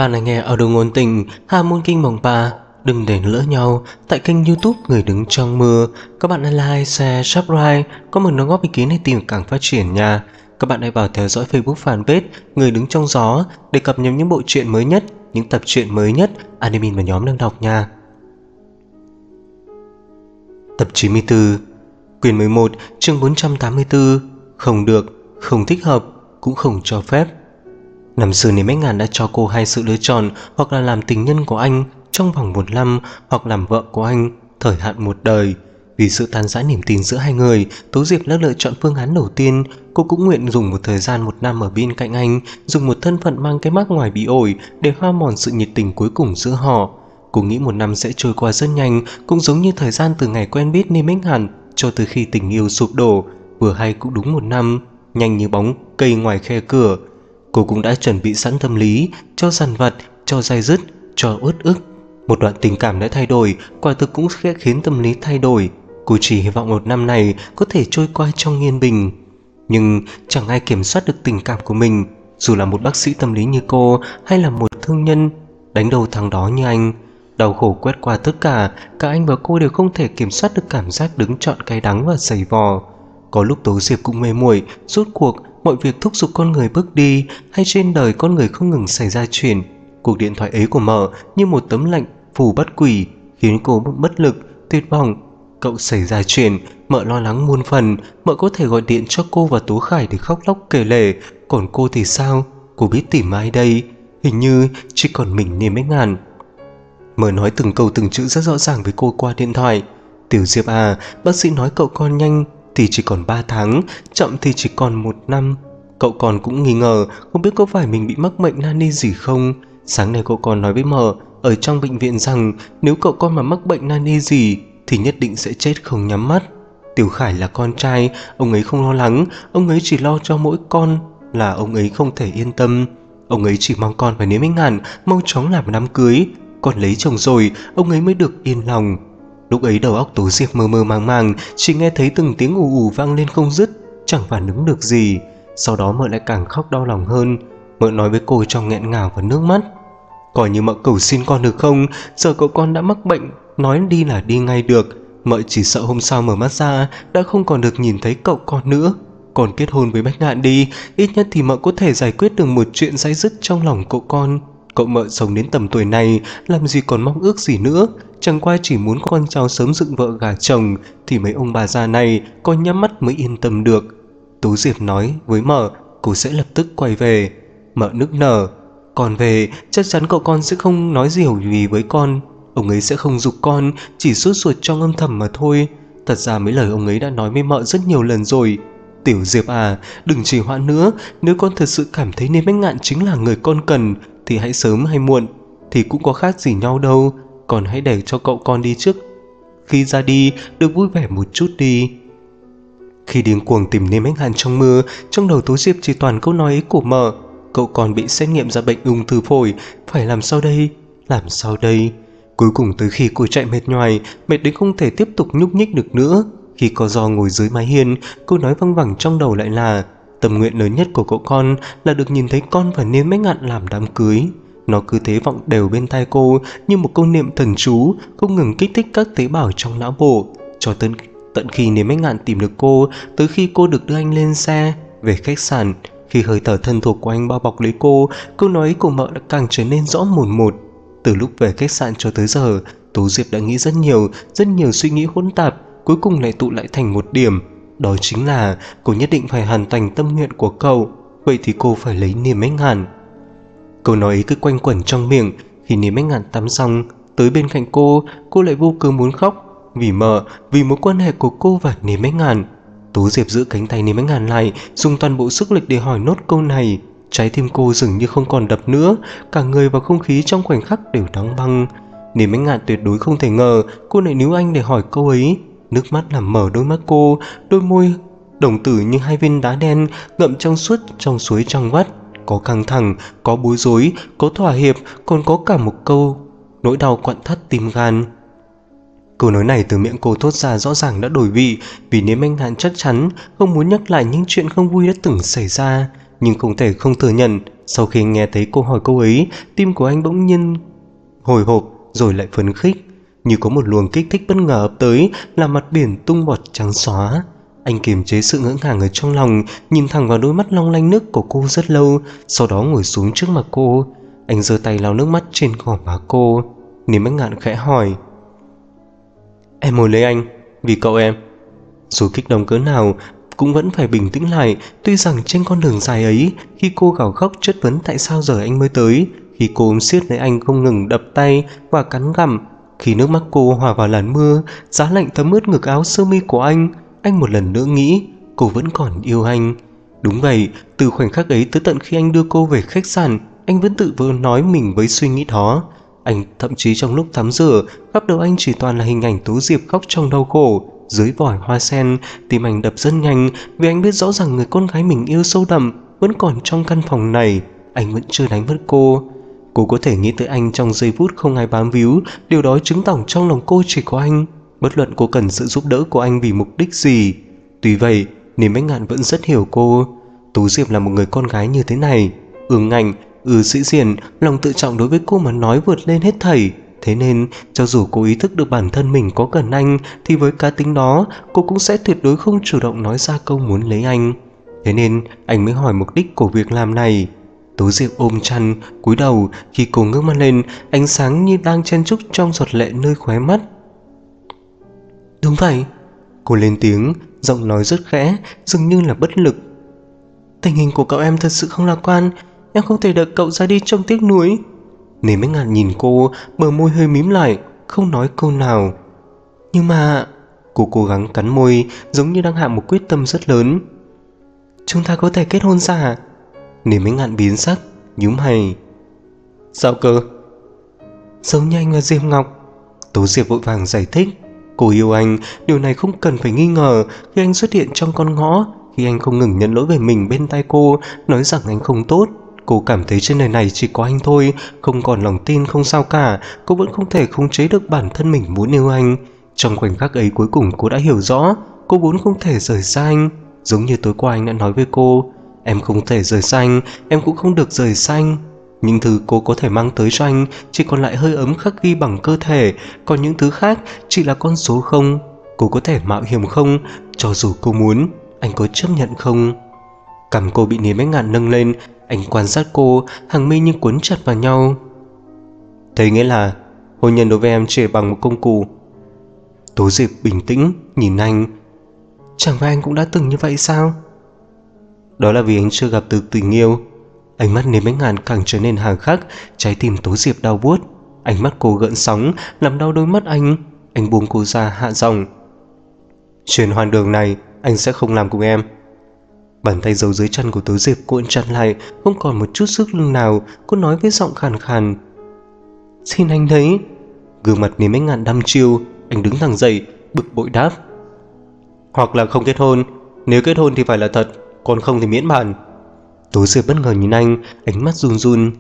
bạn đang nghe audio ngôn tình Hà Môn Kinh Mộng 3. Đừng để lỡ nhau tại kênh YouTube Người Đứng Trong Mưa. Các bạn hãy like, share, subscribe, có một đóng góp ý kiến để tìm càng phát triển nha. Các bạn hãy vào theo dõi Facebook fanpage Người Đứng Trong Gió để cập nhật những bộ truyện mới nhất, những tập truyện mới nhất admin và nhóm đang đọc nha. Tập 94, quyển 11, chương 484. Không được, không thích hợp, cũng không cho phép. Năm xưa Niêm Bách Ngạn đã cho cô hai sự lựa chọn, hoặc là làm tình nhân của anh trong vòng 1 năm, hoặc làm vợ của anh thời hạn 1 đời. Vì sự tan rã niềm tin giữa hai người, Tố Diệp đã lựa chọn phương án đầu tiên. Cô cũng nguyện dùng một thời gian 1 năm ở bên cạnh anh, dùng một thân phận mang cái mác ngoài bị ổi để hoa mòn sự nhiệt tình cuối cùng giữa họ. Cô nghĩ 1 năm sẽ trôi qua rất nhanh, cũng giống như thời gian từ ngày quen biết Niêm Bách Ngạn cho tới khi tình yêu sụp đổ, vừa hay cũng đúng 1 năm, nhanh như bóng cây ngoài khe cửa. Cô cũng đã chuẩn bị sẵn tâm lý cho dằn vặt, cho day dứt, cho uất ức. Một đoạn tình cảm đã thay đổi, quả thực cũng sẽ khiến tâm lý thay đổi. Cô chỉ hy vọng 1 năm này có thể trôi qua trong yên bình. Nhưng chẳng ai kiểm soát được tình cảm của mình, dù là một bác sĩ tâm lý như cô hay là một thương nhân đánh đầu thằng đó như anh. Đau khổ quét qua tất cả anh và cô đều không thể kiểm soát được cảm giác đứng trọn cay đắng và dày vò. Có lúc Tố Diệp cũng mê muội, rốt cuộc mọi việc thúc giục con người bước đi, hay trên đời con người không ngừng xảy ra chuyện. Cuộc điện thoại ấy của mợ như một tấm lệnh phù bắt quỷ, khiến cô bất lực, tuyệt vọng. Cậu xảy ra chuyện, mợ lo lắng muôn phần. Mợ có thể gọi điện cho cô và Tố Khải để khóc lóc kể lể, còn cô thì sao? Cô biết tìm ai đây? Hình như chỉ còn mình Niêm Bách Ngạn. Mợ nói từng câu từng chữ rất rõ ràng với cô qua điện thoại. Tiểu Diệp à, bác sĩ nói cậu con nhanh thì chỉ còn 3 tháng, chậm thì chỉ còn 1 năm. Cậu còn cũng nghi ngờ không biết có phải mình bị mắc bệnh nan y gì không. Sáng nay cậu còn nói với mợ ở trong bệnh viện rằng nếu cậu con mà mắc bệnh nan y gì thì nhất định sẽ chết không nhắm mắt. Tiểu Khải là con trai, ông ấy không lo lắng, ông ấy chỉ lo cho mỗi con là ông ấy không thể yên tâm. Ông ấy chỉ mong con và Niêm Bách Ngạn mau chóng làm đám cưới, còn lấy chồng rồi ông ấy mới được yên lòng. Lúc ấy đầu óc Tố Diệp mơ mơ màng màng, chỉ nghe thấy từng tiếng ù ù vang lên không dứt, chẳng phản ứng được gì. Sau đó mợ lại càng khóc đau lòng hơn. Mợ nói với cô trong nghẹn ngào và nước mắt: coi như mợ cầu xin con được không, giờ cậu con đã mắc bệnh, nói đi là đi ngay được. Mợ chỉ sợ hôm sau mở mắt ra đã không còn được nhìn thấy cậu con nữa. Còn kết hôn với Bách Ngạn đi, ít nhất thì mợ có thể giải quyết được một chuyện day dứt trong lòng cậu con. Cậu mợ sống đến tầm tuổi này, làm gì còn mong ước gì nữa. Chẳng qua chỉ muốn con cháu sớm dựng vợ gả chồng, thì mấy ông bà già này có nhắm mắt mới yên tâm được. Tố Diệp nói với mợ cô sẽ lập tức quay về. Mợ nức nở: còn về chắc chắn cậu con sẽ không nói gì với con. Ông ấy sẽ không giục con, chỉ sốt ruột trong âm thầm mà thôi. Thật ra mấy lời ông ấy đã nói với mợ rất nhiều lần rồi. Tiểu Diệp à, đừng trì hoãn nữa. Nếu con thật sự cảm thấy Niêm Bách Ngạn chính là người con cần thì hãy sớm hay muộn thì cũng có khác gì nhau đâu. Còn hãy để cho cậu con đi trước, khi ra đi được vui vẻ một chút đi. Khi điên cuồng tìm Niêm Bách Ngạn trong mưa, trong đầu Tố Diệp chỉ toàn câu nói ấy của mợ: cậu còn bị xét nghiệm ra bệnh ung thư phổi, phải làm sao đây, làm sao đây. Cuối cùng tới khi cô chạy mệt nhoài, mệt đến không thể tiếp tục nhúc nhích được nữa, khi có gió ngồi dưới mái hiên, cô nói văng vẳng trong đầu lại là tâm nguyện lớn nhất của cậu con là được nhìn thấy con và Niêm Bách Ngạn làm đám cưới. Nó cứ thế vọng đều bên tai cô như một câu niệm thần chú, không ngừng kích thích các tế bào trong não bộ, cho tận khi Niêm Bách Ngạn tìm được cô, tới khi cô được đưa anh lên xe về khách sạn. Khi hơi thở thân thuộc của anh bao bọc lấy cô, câu nói ấy của mợ đã càng trở nên rõ mồn một. Từ lúc về khách sạn cho tới giờ, Tố Diệp đã nghĩ rất nhiều suy nghĩ hỗn tạp, cuối cùng lại tụ lại thành một điểm, đó chính là cô nhất định phải hoàn thành tâm nguyện của cậu. Vậy thì cô phải lấy Niêm Bách Ngạn. Câu nói ấy cứ quanh quẩn trong miệng. Khi Niêm Bách Ngạn tắm xong tới bên cạnh cô lại vô cớ muốn khóc, vì mợ, vì mối quan hệ của cô và Niêm Bách Ngạn. Tố Diệp giữ cánh tay Niêm Bách Ngạn lại, dùng toàn bộ sức lực để hỏi nốt câu này. Trái tim cô dường như không còn đập nữa, cả người và không khí trong khoảnh khắc đều đóng băng. Niêm Bách Ngạn tuyệt đối không thể ngờ cô lại níu anh để hỏi câu ấy. Nước mắt làm mở đôi mắt cô, đôi môi đồng tử như 2 viên đá đen ngậm trong suốt trong suối trong vắt. Có căng thẳng, có bối rối, có thỏa hiệp, còn có cả một câu nỗi đau quặn thắt tim gan. Câu nói này từ miệng cô thốt ra rõ ràng đã đổi vị, vì Niêm Bách Ngạn chắc chắn không muốn nhắc lại những chuyện không vui đã từng xảy ra, nhưng không thể không thừa nhận Sau khi nghe thấy câu hỏi cô ấy, tim của anh bỗng nhiên hồi hộp rồi lại phấn khích, như có một luồng kích thích bất ngờ ập tới, làm mặt biển tung bọt trắng xóa. Anh kiềm chế sự ngỡ ngàng ở trong lòng, nhìn thẳng vào đôi mắt long lanh nước của cô rất lâu, sau đó ngồi xuống trước mặt cô. Anh giơ tay lau nước mắt trên gò má cô. Niềm Bách Ngạn khẽ hỏi: "Em muốn lấy anh vì cậu em." Dù kích động cỡ nào cũng vẫn phải bình tĩnh lại. Tuy rằng trên con đường dài ấy, khi cô gào khóc chất vấn tại sao giờ anh mới tới, khi cô ôm siết lấy anh không ngừng đập tay và cắn gặm, khi nước mắt cô hòa vào làn mưa, giá lạnh thấm ướt ngực áo sơ mi của anh một lần nữa nghĩ cô vẫn còn yêu anh. Đúng vậy, từ khoảnh khắc ấy tới tận khi anh đưa cô về khách sạn, anh vẫn tự vờ nói mình với suy nghĩ đó. Anh thậm chí trong lúc tắm rửa, khắp đầu anh chỉ toàn là hình ảnh Tố Diệp khóc trong đau khổ dưới vòi hoa sen. Tim anh đập rất nhanh vì anh biết rõ rằng người con gái mình yêu sâu đậm vẫn còn trong căn phòng này. Anh vẫn chưa đánh mất cô. Cô có thể nghĩ tới anh trong giây phút không ai bám víu, điều đó chứng tỏ trong lòng cô chỉ có anh, bất luận cô cần sự giúp đỡ của anh vì mục đích gì. Tuy vậy, Niềm Bách Ngạn vẫn rất hiểu cô. Tú Diệp là một người con gái như thế này, ương ngạnh, sĩ diện, lòng tự trọng đối với cô mà nói vượt lên hết thảy. Thế nên, cho dù cô ý thức được bản thân mình có cần anh, thì với cá tính đó, cô cũng sẽ tuyệt đối không chủ động nói ra câu muốn lấy anh. Thế nên, anh mới hỏi mục đích của việc làm này. Tố Diệp ôm chăn, cúi đầu. Khi cô ngước mắt lên, ánh sáng như đang chen chúc trong giọt lệ nơi khóe mắt. "Đúng vậy," cô lên tiếng, giọng nói rất khẽ, dường như là bất lực. "Tình hình của cậu em thật sự không lạc quan, em không thể đợi cậu ra đi trong tiếc nuối." Niềm Bách Ngạn nhìn cô, bờ môi hơi mím lại, không nói câu nào. "Nhưng mà..." Cô cố gắng cắn môi, giống như đang hạ một quyết tâm rất lớn. "Chúng ta có thể kết hôn ra." Niềm Bách Ngạn biến sắc, nhíu mày. "Sao cơ?" "Giống như anh và Diệp Ngọc." Tố Diệp vội vàng giải thích. Cô yêu anh, điều này không cần phải nghi ngờ. Khi anh xuất hiện trong con ngõ, khi anh không ngừng nhận lỗi về mình bên tai cô, nói rằng anh không tốt, cô cảm thấy trên đời này chỉ có anh thôi. Không còn lòng tin không sao cả, cô vẫn không thể khống chế được bản thân mình muốn yêu anh. Trong khoảnh khắc ấy cuối cùng cô đã hiểu rõ, cô vốn không thể rời xa anh. Giống như tối qua anh đã nói với cô, em không thể rời xa anh, em cũng không được rời xa anh. Những thứ cô có thể mang tới cho anh chỉ còn lại hơi ấm khắc ghi bằng cơ thể, còn những thứ khác chỉ là con số không. Cô có thể mạo hiểm không? Cho dù cô muốn, anh có chấp nhận không? Cằm cô bị Niềm Bách Ngạn nâng lên, anh quan sát cô, hàng mi như cuốn chặt vào nhau. "Thế nghĩa là hôn nhân đối với em chỉ bằng một công cụ?" Tố Diệp bình tĩnh nhìn anh. "Chẳng phải anh cũng đã từng như vậy sao?" "Đó là vì anh chưa gặp từ tình yêu." Ánh mắt Niềm Bách Ngạn càng trở nên hà khắc, trái tim Tố Diệp đau buốt. Ánh mắt cô gợn sóng, làm đau đôi mắt anh. Anh buông cô ra, hạ giọng. "Chuyện hoang đường này anh sẽ không làm cùng em." Bàn tay giấu dưới chân của Tố Diệp cuộn chặt lại, không còn một chút sức lực nào. Cô nói với giọng khàn khàn, "Xin anh đấy." Gương mặt Niềm Bách Ngạn đăm chiêu. Anh đứng thẳng dậy, bực bội đáp, "Hoặc là không kết hôn, nếu kết hôn thì phải là thật, còn không thì miễn bàn." Tố Diệp bất ngờ nhìn anh, ánh mắt run run.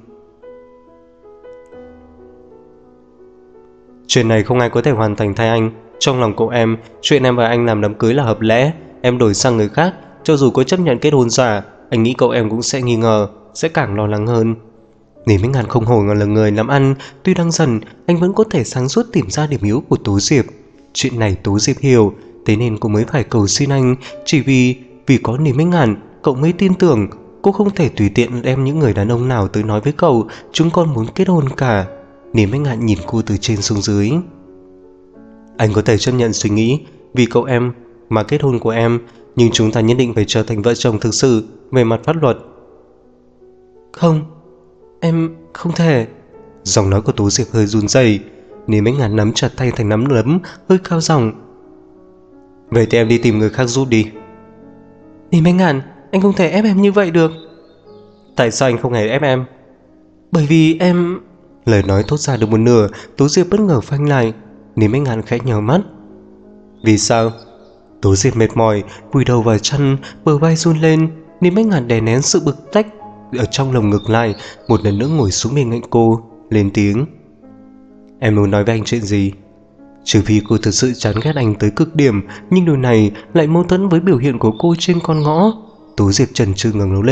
"Chuyện này không ai có thể hoàn thành thay anh. Trong lòng cậu em, chuyện em và anh làm đám cưới là hợp lẽ. Em đổi sang người khác, cho dù có chấp nhận kết hôn giả, anh nghĩ cậu em cũng sẽ nghi ngờ, sẽ càng lo lắng hơn." Niềm Bách Ngạn không hổ là người làm ăn. Tuy đang dần, anh vẫn có thể sáng suốt tìm ra điểm yếu của Tố Diệp. Chuyện này Tố Diệp hiểu, thế nên cô mới phải cầu xin anh. Chỉ vì có Niềm Bách Ngạn, cậu mới tin tưởng. Cô không thể tùy tiện đem những người đàn ông nào tới nói với cậu chúng con muốn kết hôn cả. Niềm Bách Ngạn nhìn cô từ trên xuống dưới. "Anh có thể chấp nhận suy nghĩ vì cậu em mà kết hôn của em, nhưng chúng ta nhất định phải trở thành vợ chồng thực sự về mặt pháp luật." "Không, em không thể." Giọng nói của Tố Diệp hơi run rẩy. Niềm Bách Ngạn nắm chặt tay thành nắm đấm, hơi cao giọng, "Vậy thì em đi tìm người khác giúp đi." "Niềm Bách Ngạn, anh không thể ép em như vậy được." "Tại sao anh không hề ép em?" "Bởi vì em..." Lời nói thốt ra được một nửa, Tố Diệp bất ngờ phanh lại. Niềm Bách Ngạn khẽ nhíu mắt. "Vì sao?" Tố Diệp mệt mỏi, vùi đầu vào chăn, bờ vai run lên. Niềm Bách Ngạn đè nén sự bực tách ở trong lồng ngực lại, một lần nữa ngồi xuống bên cạnh cô, lên tiếng, "Em muốn nói với anh chuyện gì?" Trừ phi cô thực sự chán ghét anh tới cực điểm, nhưng điều này lại mâu thuẫn với biểu hiện của cô trên con ngõ. Tố Diệp chần chừ ngẩng đầu lên,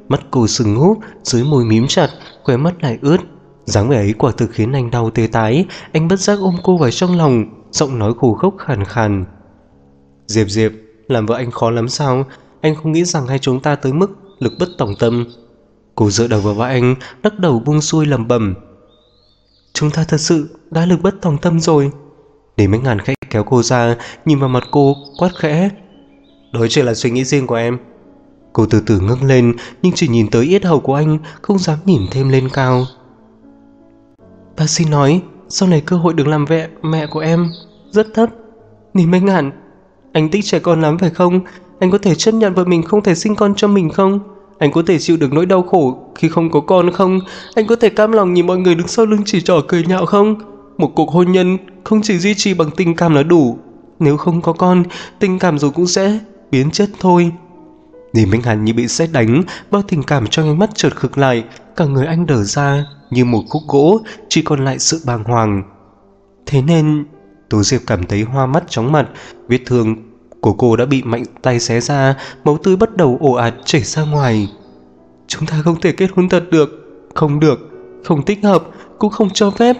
mắt cô sưng húp, dưới môi mím chặt, khóe mắt lại ướt. Dáng vẻ ấy quả thực khiến anh đau tê tái. Anh bất giác ôm cô vào trong lòng, giọng nói khô khốc khàn khàn. Diệp Diệp, làm vợ anh khó lắm sao? Anh không nghĩ rằng hai chúng ta tới mức lực bất tòng tâm. Cô dựa đầu vào vai anh, lắc đầu buông xuôi lẩm bẩm. Chúng ta thật sự đã lực bất tòng tâm rồi. Để mấy ngàn khách kéo cô ra, nhìn vào mặt cô, quát khẽ. Đó chỉ là suy nghĩ riêng của em. Cô từ từ ngước lên, nhưng chỉ nhìn tới yết hầu của anh, không dám nhìn thêm lên cao. Bác sĩ nói, sau này cơ hội được làm mẹ của em rất thấp. Nhìn mấy ngàn, anh thích trẻ con lắm phải không? Anh có thể chấp nhận vợ mình không thể sinh con cho mình không? Anh có thể chịu được nỗi đau khổ khi không có con không? Anh có thể cam lòng nhìn mọi người đứng sau lưng chỉ trỏ cười nhạo không? Một cuộc hôn nhân không chỉ duy trì bằng tình cảm là đủ. Nếu không có con, tình cảm rồi cũng sẽ biến chất thôi. Lý Minh Hàn như bị sét đánh, bao tình cảm trong ánh mắt chợt khựng lại, cả người anh đờ ra như một khúc gỗ, chỉ còn lại sự bàng hoàng. Thế nên Tố Diệp cảm thấy hoa mắt chóng mặt, vết thương của cô đã bị mạnh tay xé ra, máu tươi bắt đầu ồ ạt chảy ra ngoài. Chúng ta không thể kết hôn thật được, không được, không thích hợp, cũng không cho phép.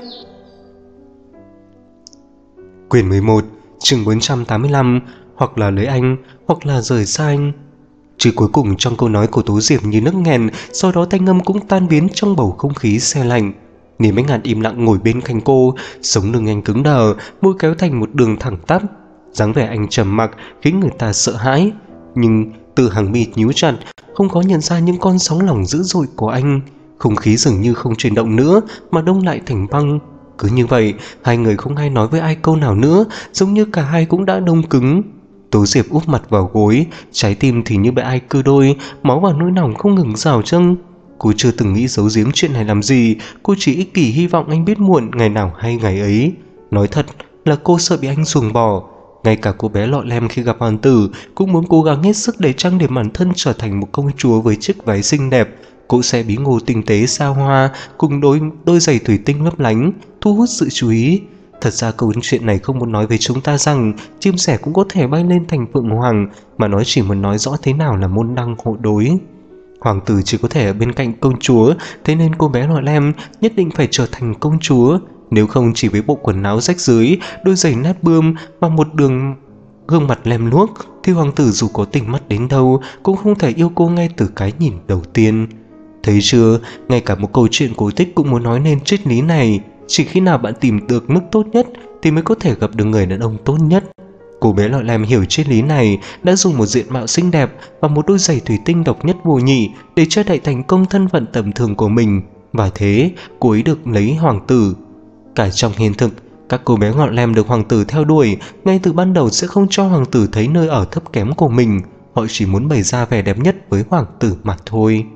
Quyển 11, chương 485, hoặc là lấy anh, hoặc là rời xa anh. Chữ cuối cùng trong câu nói của Tố Diệp như nấc nghẹn, sau đó thanh âm cũng tan biến trong bầu không khí se lạnh. Niềm Ánh Ngàn im lặng ngồi bên cạnh cô, sống lưng anh cứng đờ, môi kéo thành một đường thẳng tắp. Dáng vẻ anh trầm mặc khiến người ta sợ hãi, nhưng từ hàng mi nhíu chặt, không có nhận ra những con sóng lòng dữ dội của anh. Không khí dường như không chuyển động nữa mà đông lại thành băng. Cứ như vậy, hai người không ai nói với ai câu nào nữa, giống như cả hai cũng đã đông cứng. Tố Diệp úp mặt vào gối, trái tim thì như bị ai cưa đôi, máu và nỗi lòng không ngừng rào dâng. Cô chưa từng nghĩ giấu giếm chuyện này làm gì, cô chỉ ích kỷ hy vọng anh biết muộn ngày nào hay ngày ấy. Nói thật là cô sợ bị anh ruồng bỏ. Ngay cả cô bé lọ lem khi gặp hoàng tử cũng muốn cố gắng hết sức để trang điểm bản thân trở thành một công chúa với chiếc váy xinh đẹp, cỗ xe bí ngô tinh tế xa hoa cùng đôi giày thủy tinh lấp lánh thu hút sự chú ý. Thật ra câu chuyện này không muốn nói với chúng ta rằng chim sẻ cũng có thể bay lên thành phượng hoàng, mà nó chỉ muốn nói rõ thế nào là môn đăng hộ đối. Hoàng tử chỉ có thể ở bên cạnh công chúa, thế nên cô bé lọ lem nhất định phải trở thành công chúa. Nếu không, chỉ với bộ quần áo rách rưới, đôi giày nát bươm và một gương mặt lem luốc, thì hoàng tử dù có tình mắt đến đâu cũng không thể yêu cô ngay từ cái nhìn đầu tiên. Thấy chưa, ngay cả một câu chuyện cổ tích cũng muốn nói nên triết lý này. Chỉ khi nào bạn tìm được mức tốt nhất thì mới có thể gặp được người đàn ông tốt nhất. Cô bé lọ lem hiểu triết lý này, đã dùng một diện mạo xinh đẹp và một đôi giày thủy tinh độc nhất vô nhị để che đậy thành công thân phận tầm thường của mình, và thế cô ấy được lấy hoàng tử. Cả trong hiện thực, các cô bé lọ lem được hoàng tử theo đuổi ngay từ ban đầu sẽ không cho hoàng tử thấy nơi ở thấp kém của mình. Họ chỉ muốn bày ra vẻ đẹp nhất với hoàng tử mà thôi.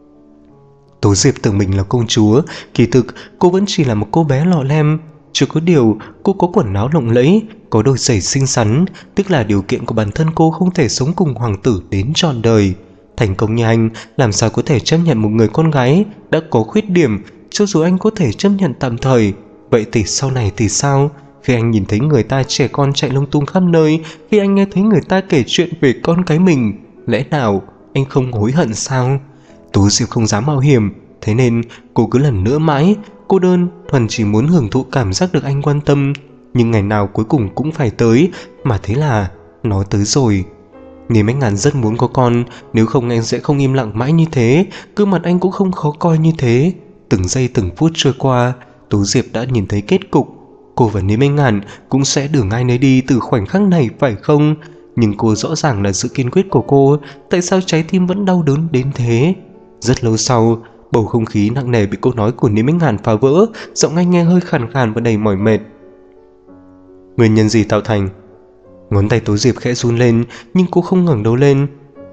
Tố Diệp tưởng mình là công chúa, kỳ thực cô vẫn chỉ là một cô bé lọ lem. Chỉ có điều cô có quần áo lộng lẫy, có đôi giày xinh xắn, tức là điều kiện của bản thân cô không thể sống cùng hoàng tử đến trọn đời. Thành công như anh làm sao có thể chấp nhận một người con gái đã có khuyết điểm, cho dù anh có thể chấp nhận tạm thời. Vậy thì sau này thì sao? Khi anh nhìn thấy người ta trẻ con chạy lung tung khắp nơi, khi anh nghe thấy người ta kể chuyện về con cái mình, lẽ nào anh không hối hận sao? Tố Diệp không dám mạo hiểm, thế nên cô cứ lần nữa mãi, cô đơn thuần chỉ muốn hưởng thụ cảm giác được anh quan tâm. Nhưng ngày nào cuối cùng cũng phải tới, mà thế là nó tới rồi. Niềm Ánh Ngàn rất muốn có con, nếu không anh sẽ không im lặng mãi như thế, gương mặt anh cũng không khó coi như thế. Từng giây từng phút trôi qua, Tố Diệp đã nhìn thấy kết cục. Cô và Niềm Ánh Ngàn cũng sẽ đường ai nấy đi từ khoảnh khắc này, phải không? Nhưng cô rõ ràng là sự kiên quyết của cô, tại sao trái tim vẫn đau đớn đến thế? Rất lâu sau, bầu không khí nặng nề bị câu nói của Niềm Ánh Ngàn phá vỡ, giọng anh nghe hơi khàn khàn và đầy mỏi mệt. Nguyên nhân gì tạo thành? Ngón tay Tố Diệp khẽ run lên, nhưng cô không ngẩng đầu lên.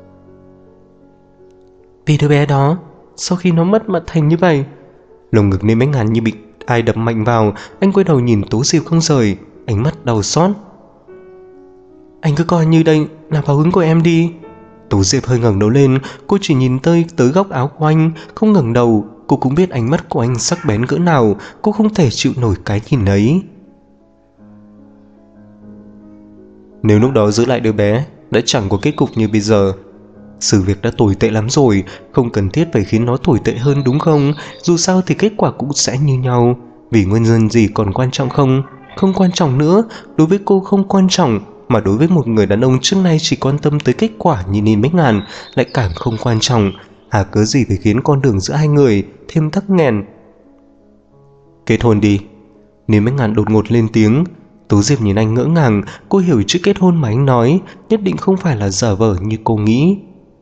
Vì đứa bé đó, sau khi nó mất mà thành như vậy. Lồng ngực Niềm Ánh Ngàn như bị ai đập mạnh vào, anh quay đầu nhìn Tố Diệp không rời, ánh mắt đau xót. Anh cứ coi như đây là báo ứng của em đi. Tố Diệp hơi ngẩng đầu lên, cô chỉ nhìn tới góc áo của anh, không ngẩng đầu. Cô cũng biết ánh mắt của anh sắc bén cỡ nào, cô không thể chịu nổi cái nhìn ấy. Nếu lúc đó giữ lại đứa bé, đã chẳng có kết cục như bây giờ. Sự việc đã tồi tệ lắm rồi, không cần thiết phải khiến nó tồi tệ hơn đúng không? Dù sao thì kết quả cũng sẽ như nhau. Vì nguyên nhân gì còn quan trọng không? Không quan trọng nữa, đối với cô không quan trọng, mà đối với một người đàn ông trước nay chỉ quan tâm tới kết quả như Ninh Bách Ngạn lại càng không quan trọng. Hà cớ gì phải khiến con đường giữa hai người thêm tắc nghẽn. Kết hôn đi. Ninh Bách Ngạn đột ngột lên tiếng. Tố Diệp nhìn anh ngỡ ngàng, cô hiểu chữ kết hôn mà anh nói nhất định không phải là giả vờ như cô nghĩ.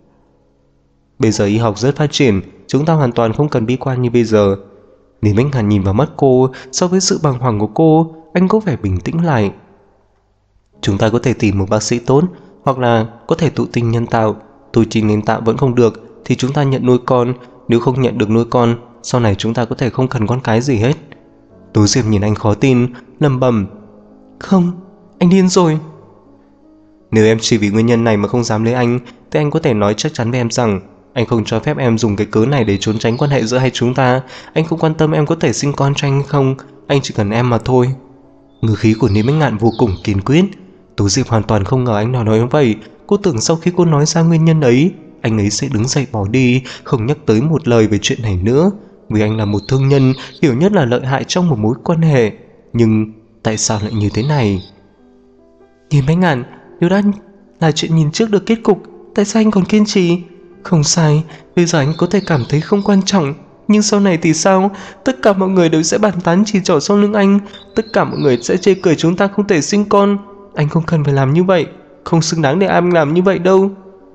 Bây giờ y học rất phát triển, chúng ta hoàn toàn không cần bi quan như bây giờ. Ninh Bách Ngạn nhìn vào mắt cô, so với sự bàng hoàng của cô, anh có vẻ bình tĩnh lại. Chúng ta có thể tìm một bác sĩ tốt, hoặc là có thể thụ tinh nhân tạo. Thụ tinh nhân tạo vẫn không được thì chúng ta nhận nuôi con, nếu không nhận được nuôi con, sau này chúng ta có thể không cần con cái gì hết. Tố Diệp nhìn anh khó tin, lẩm bẩm, không, anh điên rồi. Nếu em chỉ vì nguyên nhân này mà không dám lấy anh, thì anh có thể nói chắc chắn với em rằng anh không cho phép em dùng cái cớ này để trốn tránh quan hệ giữa hai chúng ta. Anh không quan tâm em có thể sinh con cho anh không, anh chỉ cần em mà thôi. Ngữ khí của Ninh Bách Ngạn vô cùng kiên quyết. Tố Diệp hoàn toàn không ngờ anh nói như vậy. Cô tưởng sau khi cô nói ra nguyên nhân ấy, anh ấy sẽ đứng dậy bỏ đi, không nhắc tới một lời về chuyện này nữa. Vì anh là một thương nhân, hiểu nhất là lợi hại trong một mối quan hệ. Nhưng tại sao lại như thế này? Ninh Bách Ngạn, nếu đã là chuyện nhìn trước được kết cục, tại sao anh còn kiên trì? Không sai, bây giờ anh có thể cảm thấy không quan trọng, nhưng sau này thì sao? Tất cả mọi người đều sẽ bàn tán chỉ trỏ sau lưng anh, tất cả mọi người sẽ chê cười chúng ta không thể sinh con. Anh không cần phải làm như vậy, không xứng đáng để anh làm như vậy đâu.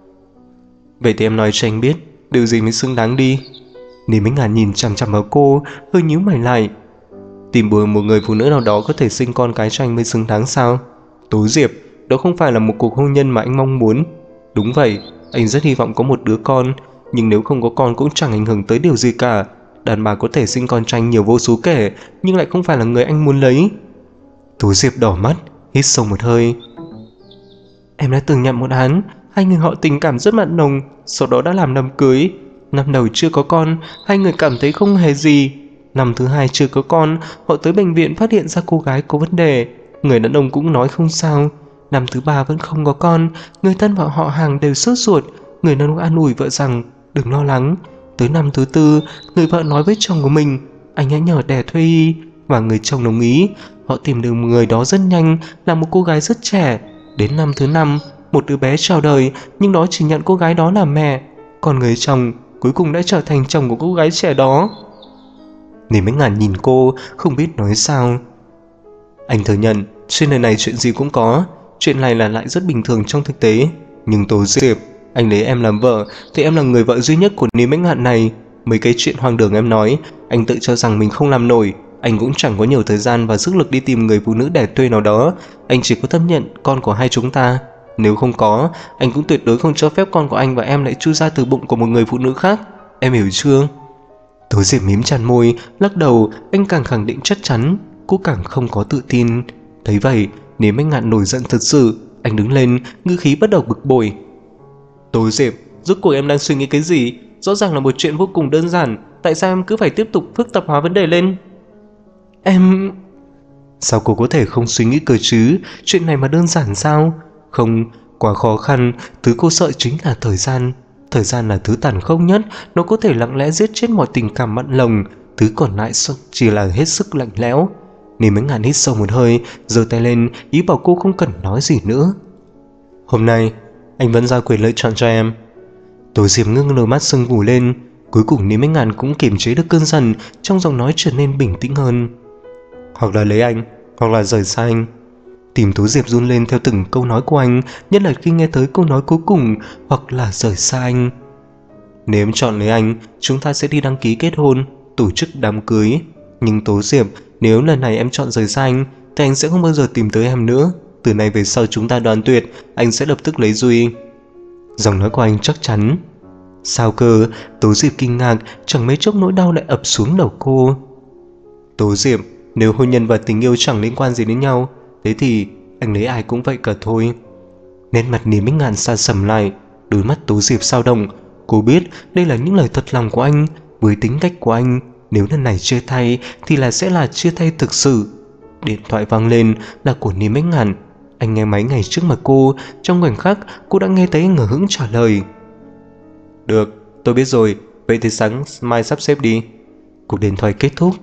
Vậy thì em nói cho anh biết, điều gì mới xứng đáng đi. Ninh Bách Ngạn nhìn chằm chằm vào cô, hơi nhíu mày lại. Tìm một người phụ nữ nào đó có thể sinh con cái cho anh mới xứng đáng sao? Tố Diệp, đó không phải là một cuộc hôn nhân mà anh mong muốn. Đúng vậy, anh rất hy vọng có một đứa con, nhưng nếu không có con cũng chẳng ảnh hưởng tới điều gì cả. Đàn bà có thể sinh con cho anh nhiều vô số kể, nhưng lại không phải là người anh muốn lấy. Tố Diệp đỏ mắt, hít sâu một hơi. Em đã từng nhận một án, hai người họ tình cảm rất mặn nồng, sau đó đã làm đám cưới. Năm đầu chưa có con, hai người cảm thấy không hề gì. Năm thứ hai chưa có con, họ tới bệnh viện phát hiện ra cô gái có vấn đề. Người đàn ông cũng nói không sao. Năm thứ ba vẫn không có con, người thân và họ hàng đều sốt ruột. Người đàn ông an ủi vợ rằng đừng lo lắng. Tới năm thứ tư, người vợ nói với chồng của mình anh hãy nhờ đẻ thuê y, và người chồng đồng ý. Họ tìm được một người đó rất nhanh, là một cô gái rất trẻ. Đến năm thứ năm, một đứa bé chào đời, nhưng nó chỉ nhận cô gái đó là mẹ. Còn người chồng cuối cùng đã trở thành chồng của cô gái trẻ đó. Ninh Bách Ngạn nhìn cô, không biết nói sao. Anh thừa nhận, trên đời này chuyện gì cũng có. Chuyện này là lại rất bình thường trong thực tế. Nhưng Tố Diệp, anh lấy em làm vợ thì em là người vợ duy nhất của Ninh Bách Ngạn này. Mấy cái chuyện hoang đường em nói, anh tự cho rằng mình không làm nổi. Anh cũng chẳng có nhiều thời gian và sức lực đi tìm người phụ nữ đẻ thuê nào đó. Anh chỉ có chấp nhận con của hai chúng ta. Nếu không có, anh cũng tuyệt đối không cho phép con của anh và em lại chui ra từ bụng của một người phụ nữ khác. Em hiểu chưa? Tố Diệp mím chặt môi, lắc đầu. Anh càng khẳng định chắc chắn, cô càng không có tự tin. Thấy vậy, Ninh Bách Ngạn nổi giận thật sự. Anh đứng lên, ngữ khí bắt đầu bực bội. Tố Diệp, rốt cuộc em đang suy nghĩ cái gì? Rõ ràng là một chuyện vô cùng đơn giản, tại sao em cứ phải tiếp tục phức tạp hóa vấn đề lên? Em... Sao cô có thể không suy nghĩ cơ chứ? Chuyện này mà đơn giản sao? Không, quá khó khăn. Thứ cô sợ chính là thời gian. Thời gian là thứ tàn khốc nhất. Nó có thể lặng lẽ giết chết mọi tình cảm mặn nồng. Thứ còn lại chỉ là hết sức lạnh lẽo. Ninh Bách Ngạn hít sâu một hơi, giơ tay lên, ý bảo cô không cần nói gì nữa. Hôm nay anh vẫn giao quyền lựa chọn cho em. Tố Diệp ngưng đôi mắt sưng vù lên. Cuối cùng Ninh Bách Ngạn cũng kiềm chế được cơn giận, trong giọng nói trở nên bình tĩnh hơn. Hoặc là lấy anh, hoặc là rời xa anh. Tim Tố Diệp run lên theo từng câu nói của anh, nhất là khi nghe tới câu nói cuối cùng, hoặc là rời xa anh. Nếu em chọn lấy anh, chúng ta sẽ đi đăng ký kết hôn, tổ chức đám cưới. Nhưng Tố Diệp, nếu lần này em chọn rời xa anh, thì anh sẽ không bao giờ tìm tới em nữa. Từ nay về sau chúng ta đoạn tuyệt, anh sẽ lập tức lấy Duy. Giọng nói của anh chắc chắn. Sao cơ? Tố Diệp kinh ngạc, chẳng mấy chốc nỗi đau lại ập xuống đầu cô. Tố Diệp, nếu hôn nhân và tình yêu chẳng liên quan gì đến nhau, thế thì anh lấy ai cũng vậy cả thôi. Nét mặt Ninh Bách Ngạn xa sầm lại, đôi mắt Tố Diệp sao động. Cô biết đây là những lời thật lòng của anh. Với tính cách của anh, nếu lần này chia tay thì sẽ là chia tay thực sự. Điện thoại vang lên là của Ninh Bách Ngạn. Anh nghe máy ngay trước mặt cô. Trong khoảnh khắc cô đã nghe thấy anh ngờ hững trả lời. Được, tôi biết rồi, vậy thì sáng mai sắp xếp đi. Cuộc điện thoại kết thúc.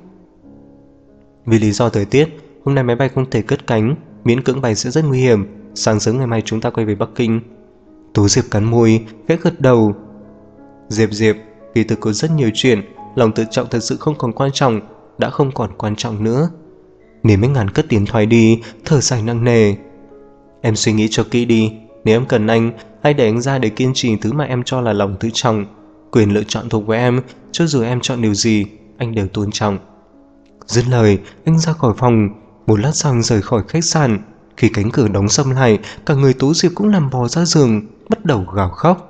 Vì lý do thời tiết, hôm nay máy bay không thể cất cánh, miễn cưỡng bay sẽ rất nguy hiểm. Sáng sớm ngày mai chúng ta quay về Bắc Kinh. Tú Diệp cắn môi, khẽ gật đầu. Diệp, kỳ thực có rất nhiều chuyện, lòng tự trọng thật sự không còn quan trọng, đã không còn quan trọng nữa. Niềm Bách Ngàn cất điện thoại đi, thở dài nặng nề. Em suy nghĩ cho kỹ đi, nếu em cần anh, hãy để anh ra để kiên trì thứ mà em cho là lòng tự trọng. Quyền lựa chọn thuộc về em, cho dù em chọn điều gì, anh đều tôn trọng. Dứt lời, anh ra khỏi phòng. Một lát sau anh rời khỏi khách sạn. Khi cánh cửa đóng sầm lại, cả người Tú Diệp cũng nằm bò ra giường, bắt đầu gào khóc.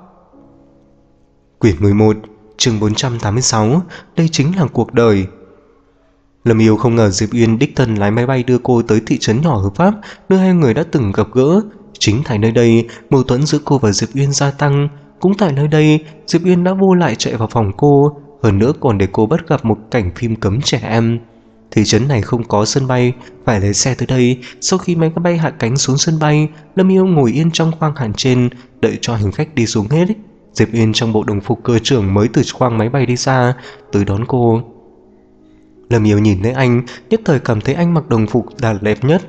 Quyển 11, chương 486, đây chính là cuộc đời. Lâm Yêu không ngờ Diệp Uyên đích thân lái máy bay đưa cô tới thị trấn nhỏ ở Pháp, nơi hai người đã từng gặp gỡ. Chính tại nơi đây, mâu thuẫn giữa cô và Diệp Uyên gia tăng. Cũng tại nơi đây, Diệp Uyên đã vô lại chạy vào phòng cô, hơn nữa còn để cô bắt gặp một cảnh phim cấm trẻ em. Thị trấn này không có sân bay, phải lấy xe tới đây. Sau khi máy bay hạ cánh xuống sân bay, Lâm Yêu ngồi yên trong khoang hàn trên, đợi cho hành khách đi xuống hết. Diệp Uyên trong bộ đồng phục cơ trưởng mới từ khoang máy bay đi ra, tới đón cô. Lâm Yêu nhìn thấy anh, nhất thời cảm thấy anh mặc đồng phục là đẹp nhất.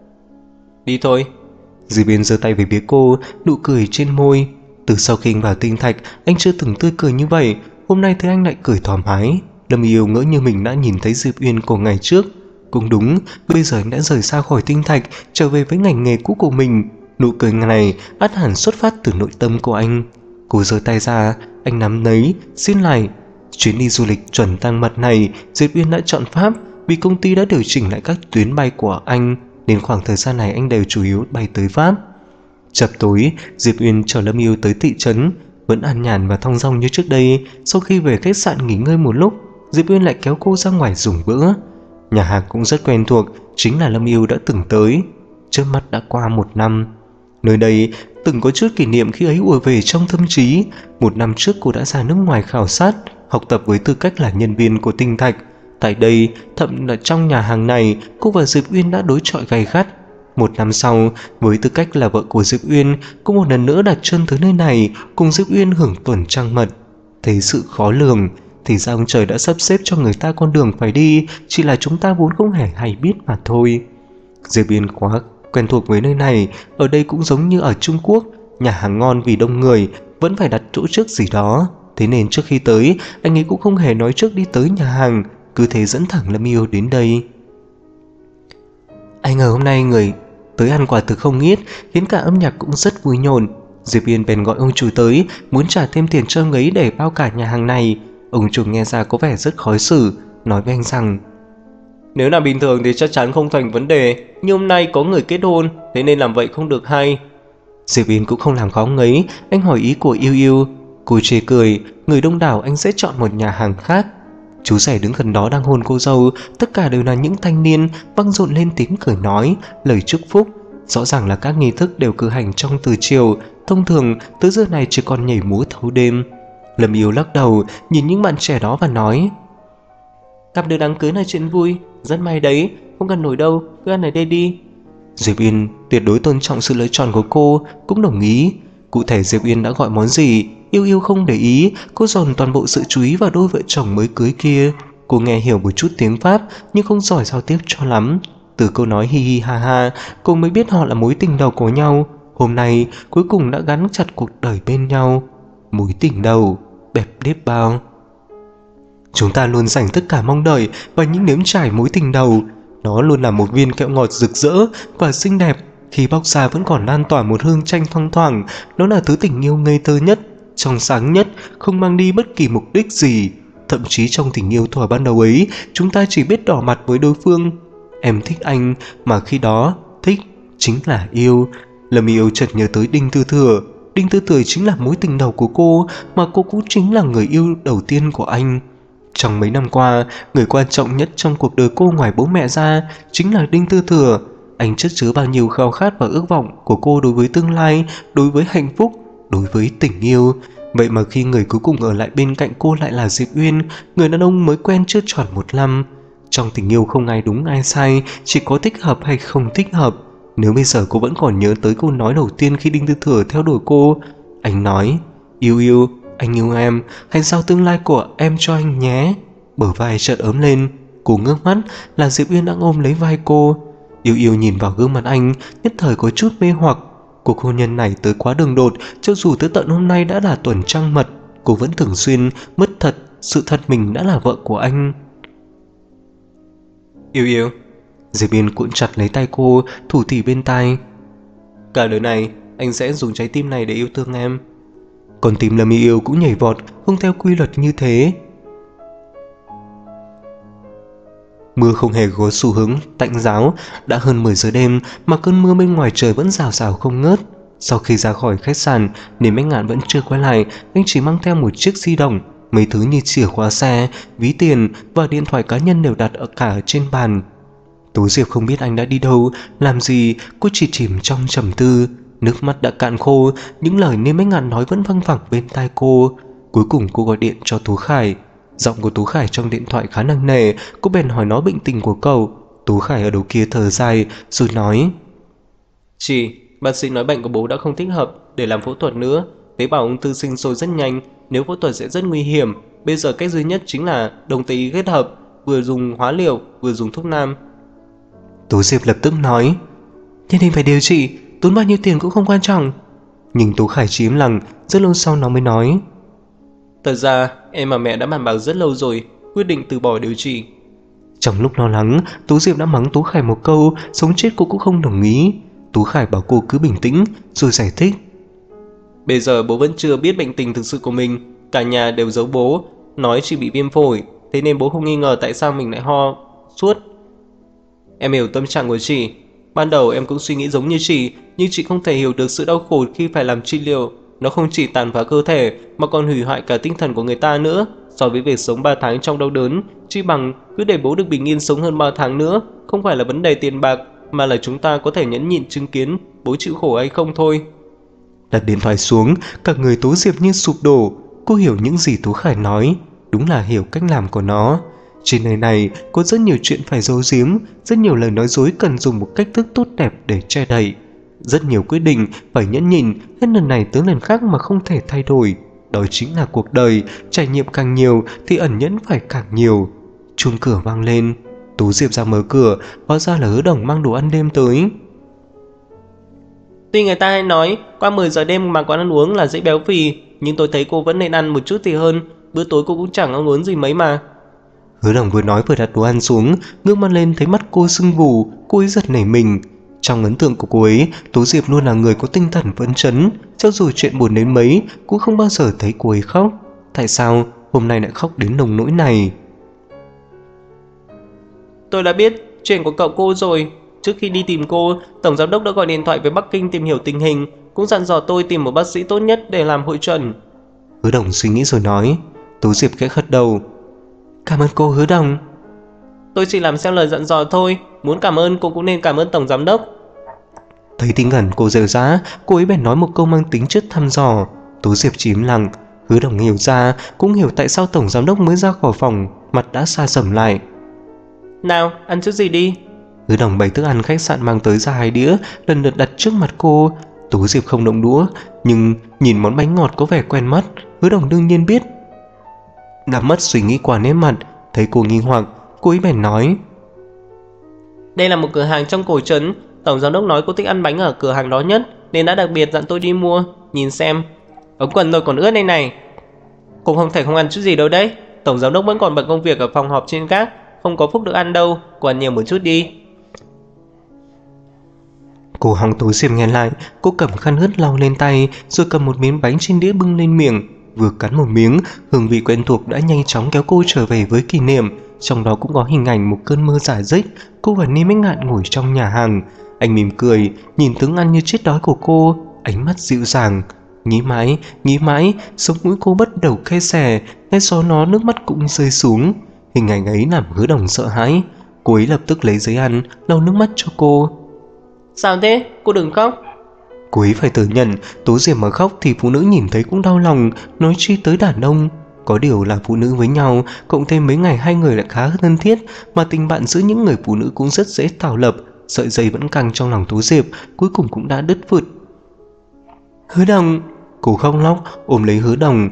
Đi thôi. Diệp Uyên giơ tay về phía cô, nụ cười trên môi. Từ sau khi anh vào tinh thạch, anh chưa từng tươi cười như vậy. Hôm nay thấy anh lại cười thoải mái. Lâm Yêu ngỡ như mình đã nhìn thấy Diệp Uyên của ngày trước. Cũng đúng, bây giờ anh đã rời xa khỏi tinh thạch, trở về với ngành nghề cũ của mình. Nụ cười này ắt hẳn xuất phát từ nội tâm của anh. Cô giơ tay ra, anh nắm lấy, xin lại. Chuyến đi du lịch chuẩn tăng mật này, Diệp Uyên đã chọn Pháp vì công ty đã điều chỉnh lại các tuyến bay của anh, nên khoảng thời gian này anh đều chủ yếu bay tới Pháp. Chập tối, Diệp Uyên chở Lâm Yêu tới thị trấn, vẫn an nhàn và thong dong như trước đây. Sau khi về khách sạn nghỉ ngơi một lúc, Diệp Uyên lại kéo cô ra ngoài dùng bữa. Nhà hàng cũng rất quen thuộc, chính là Lâm Yêu đã từng tới. Trước mắt đã qua 1 năm. Nơi đây từng có chút kỷ niệm khi ấy ùa về trong tâm trí. 1 năm trước cô đã ra nước ngoài khảo sát, học tập với tư cách là nhân viên của tinh thạch. Tại đây, thậm là trong nhà hàng này, cô và Diệp Uyên đã đối chọi gay gắt. 1 năm sau, với tư cách là vợ của Diệp Uyên, cô một lần nữa đặt chân tới nơi này, cùng Diệp Uyên hưởng tuần trăng mật. Thấy sự khó lường, thì ra ông trời đã sắp xếp cho người ta con đường phải đi, chỉ là chúng ta vốn không hề hay biết mà thôi. Diệp Uyên quá quen thuộc với nơi này, ở đây cũng giống như ở Trung Quốc, nhà hàng ngon vì đông người, vẫn phải đặt chỗ trước gì đó. Thế nên trước khi tới, anh ấy cũng không hề nói trước đi tới nhà hàng, cứ thế dẫn thẳng Lâm Yêu đến đây. Anh ngờ hôm nay người tới ăn quả thực không ít, khiến cả âm nhạc cũng rất vui nhộn. Diệp Uyên bèn gọi ông chủ tới, muốn trả thêm tiền cho ông ấy để bao cả nhà hàng này. Ông chủ nghe ra có vẻ rất khó xử, nói với anh rằng nếu là bình thường thì chắc chắn không thành vấn đề, nhưng hôm nay có người kết hôn, thế nên làm vậy không được hay. Diệp Uyên cũng không làm khó ông ấy, anh hỏi ý của Yêu Yêu. Cô chê cười, người đông đảo anh sẽ chọn một nhà hàng khác. Chú rể đứng gần đó đang hôn cô dâu, tất cả đều là những thanh niên, vang dội lên tiếng cười nói, lời chúc phúc. Rõ ràng là các nghi thức đều cử hành trong từ chiều, thông thường tới giờ này chỉ còn nhảy múa thâu đêm. Lâm Yêu lắc đầu, nhìn những bạn trẻ đó và nói, cặp đôi đám cưới là chuyện vui, rất may đấy, không cần nổi đâu, cứ ăn ở đây đi. Diệp Uyên tuyệt đối tôn trọng sự lựa chọn của cô, cũng đồng ý. Cụ thể Diệp Uyên đã gọi món gì, Yêu Yêu không để ý, cô dồn toàn bộ sự chú ý vào đôi vợ chồng mới cưới kia. Cô nghe hiểu một chút tiếng Pháp nhưng không giỏi giao tiếp cho lắm. Từ câu nói hi hi ha ha, cô mới biết họ là mối tình đầu của nhau. Hôm nay cuối cùng đã gắn chặt cuộc đời bên nhau. Mối tình đầu đẹp biết bao. Chúng ta luôn dành tất cả mong đợi vào những nếm trải mối tình đầu. Nó luôn là một viên kẹo ngọt rực rỡ và xinh đẹp, khi bóc ra vẫn còn lan tỏa một hương chanh thoang thoảng. Nó là thứ tình yêu ngây thơ nhất, trong sáng nhất, không mang đi bất kỳ mục đích gì. Thậm chí trong tình yêu thuở ban đầu ấy, chúng ta chỉ biết đỏ mặt với đối phương. Em thích anh, mà khi đó thích chính là yêu. Lâm Yêu chợt nhớ tới Đinh Tư Thừa. Đinh Tư Thừa chính là mối tình đầu của cô, mà cô cũng chính là người yêu đầu tiên của anh. Trong mấy năm qua, người quan trọng nhất trong cuộc đời cô ngoài bố mẹ ra chính là Đinh Tư Thừa. Anh chất chứa bao nhiêu khao khát và ước vọng của cô đối với tương lai, đối với hạnh phúc, đối với tình yêu. Vậy mà khi người cuối cùng ở lại bên cạnh cô lại là Diệp Uyên, người đàn ông mới quen chưa tròn 1 năm. Trong tình yêu không ai đúng ai sai, chỉ có thích hợp hay không thích hợp. Nếu bây giờ cô vẫn còn nhớ tới câu nói đầu tiên khi Đinh Tư Thừa theo đuổi cô, anh nói, yêu yêu, anh yêu em, hãy giao tương lai của em cho anh nhé. Bờ vai chợt ấm lên, cô ngước mắt là Diệp Uyên đang ôm lấy vai cô. Yêu yêu nhìn vào gương mặt anh, nhất thời có chút mê hoặc. Cuộc hôn nhân này tới quá đường đột, cho dù tới tận hôm nay đã là tuần trăng mật, cô vẫn thường xuyên mất thật sự thật mình đã là vợ của anh. Yêu yêu. Diệp Uyên cuộn chặt lấy tay cô, thủ thỉ bên tai. Cả đời này anh sẽ dùng trái tim này để yêu thương em. Còn tim Lâm Yêu cũng nhảy vọt, không theo quy luật như thế. Mưa không hề có xu hướng tạnh giáo, đã hơn 10 giờ đêm mà cơn mưa bên ngoài trời vẫn rào rào không ngớt. Sau khi ra khỏi khách sạn, Niềm Ánh Ngạn vẫn chưa quay lại, anh chỉ mang theo một chiếc di động, mấy thứ như chìa khóa xe, ví tiền và điện thoại cá nhân đều đặt ở trên bàn. Tố Diệp không biết anh đã đi đâu, làm gì, cô chỉ chìm trong trầm tư, nước mắt đã cạn khô, những lời Niềm Ánh Ngạn nói vẫn văng vẳng bên tai cô. Cuối cùng cô gọi điện cho Tú Khải. Giọng của Tú Khải trong điện thoại khá nặng nề, cô bèn hỏi nó bệnh tình của cậu. Tú Khải ở đầu kia thở dài rồi nói: Chị, bác sĩ nói bệnh của bố đã không thích hợp để làm phẫu thuật nữa, tế bào ung thư sinh sôi rất nhanh, nếu phẫu thuật sẽ rất nguy hiểm. Bây giờ cách duy nhất chính là đồng tây y kết hợp, vừa dùng hóa liệu vừa dùng thuốc nam. Tú Diệp lập tức nói: Nhất định phải điều trị, tốn bao nhiêu tiền cũng không quan trọng. Nhưng Tú Khải chỉ im lặng, rất lâu sau nó mới nói: Thật ra em và mẹ đã bàn bạc rất lâu rồi, quyết định từ bỏ điều trị. Trong lúc lo lắng, Tú Diệp đã mắng Tú Khải một câu, sống chết cô cũng không đồng ý. Tú Khải bảo cô cứ bình tĩnh, rồi giải thích: Bây giờ bố vẫn chưa biết bệnh tình thực sự của mình, cả nhà đều giấu bố, nói chỉ bị viêm phổi, thế nên bố không nghi ngờ tại sao mình lại ho suốt. Em hiểu tâm trạng của chị, ban đầu em cũng suy nghĩ giống như chị, nhưng chị không thể hiểu được sự đau khổ khi phải làm trị liệu. Nó không chỉ tàn phá cơ thể mà còn hủy hoại cả tinh thần của người ta nữa. So với việc sống 3 tháng trong đau đớn, chi bằng cứ để bố được bình yên sống hơn 3 tháng nữa. Không phải là vấn đề tiền bạc, mà là chúng ta có thể nhẫn nhịn chứng kiến bố chịu khổ hay không thôi. Đặt điện thoại xuống, cả người Tố Diệp như sụp đổ. Cô hiểu những gì Tú Khải nói, đúng là hiểu cách làm của nó. Trên đời này có rất nhiều chuyện phải giấu giếm, rất nhiều lời nói dối cần dùng một cách thức tốt đẹp để che đậy. Rất nhiều quyết định phải nhẫn nhịn hết lần này tới lần khác mà không thể thay đổi. Đó chính là cuộc đời, trải nghiệm càng nhiều thì ẩn nhẫn phải càng nhiều. Chuông cửa vang lên, Tú Diệp ra mở cửa, hóa ra là Hứa Đồng mang đồ ăn đêm tới. Tuy người ta hay nói qua 10 giờ đêm mà còn ăn uống là dễ béo phì, nhưng tôi thấy cô vẫn nên ăn một chút thì hơn. Bữa tối cô cũng chẳng ăn uống gì mấy mà. Hứa Đồng vừa nói vừa đặt đồ ăn xuống, ngước mắt lên thấy mắt cô sưng vù, cô ấy giật nảy mình. Trong ấn tượng của cô ấy, Tố Diệp luôn là người có tinh thần phấn chấn, cho dù chuyện buồn đến mấy cũng không bao giờ thấy cô ấy khóc. Tại sao hôm nay lại khóc đến nồng nỗi này? Tôi đã biết chuyện của cậu cô rồi. Trước khi đi tìm cô, Tổng Giám đốc đã gọi điện thoại về Bắc Kinh tìm hiểu tình hình, cũng dặn dò tôi tìm một bác sĩ tốt nhất để làm hội trần. Hứa Đồng suy nghĩ rồi nói. Tố Diệp khẽ gật đầu. Cảm ơn cô Hứa Đồng. Tôi chỉ làm theo lời dặn dò thôi, muốn cảm ơn cô cũng nên cảm ơn Tổng Giám đốc. Thấy tinh thần cô rời rã, cô ấy bèn nói một câu mang tính chất thăm dò. Tố Diệp chỉ im lặng. Hứa Đồng hiểu ra, cũng hiểu tại sao Tổng Giám đốc mới ra khỏi phòng, mặt đã xa sầm lại. Nào, ăn chút gì đi. Hứa Đồng bày thức ăn khách sạn mang tới ra 2 đĩa, lần lượt đặt trước mặt cô. Tố Diệp không động đũa, nhưng nhìn món bánh ngọt có vẻ quen mắt, Hứa Đồng đương nhiên biết. Đã mất suy nghĩ qua nét mặt, thấy cô nghi hoặc, cô ấy bèn nói. Đây là một cửa hàng trong cổ trấn, Tổng Giám đốc nói cô thích ăn bánh ở cửa hàng đó nhất, nên đã đặc biệt dặn tôi đi mua. Nhìn xem, ống quần tôi còn ướt đây này. Cô không thể không ăn chút gì đâu đấy, Tổng Giám đốc vẫn còn bận công việc ở phòng họp trên gác, không có phúc được ăn đâu, cô ăn nhiều một chút đi. Cổ họng Tố Diệp nghe lại, cô cầm khăn ướt lau lên tay, rồi cầm một miếng bánh trên đĩa bưng lên miệng. Vừa cắn một miếng, hương vị quen thuộc đã nhanh chóng kéo cô trở về với kỷ niệm. Trong đó cũng có hình ảnh một cơn mưa rả rích, cô và Niêm Ánh Ngạn ngồi trong nhà hàng. Anh mỉm cười, nhìn tướng ăn như chết đói của cô, ánh mắt dịu dàng. Nghĩ mãi, sống mũi cô bắt đầu khe xè, ngay sau nó nước mắt cũng rơi xuống. Hình ảnh ấy làm Hứa Đồng sợ hãi. Cô ấy lập tức lấy giấy ăn, lau nước mắt cho cô. Sao thế? Cô đừng khóc. Cô ấy phải thừa nhận, Tố Diệp mà khóc thì phụ nữ nhìn thấy cũng đau lòng, nói chi tới đàn ông. Có điều là phụ nữ với nhau, cộng thêm mấy ngày hai người lại khá thân thiết, mà tình bạn giữa những người phụ nữ cũng rất dễ tạo lập. Sợi dây vẫn căng trong lòng Tố Diệp, cuối cùng cũng đã đứt vụt. Hứa Đồng, cô khóc lóc ôm lấy Hứa Đồng.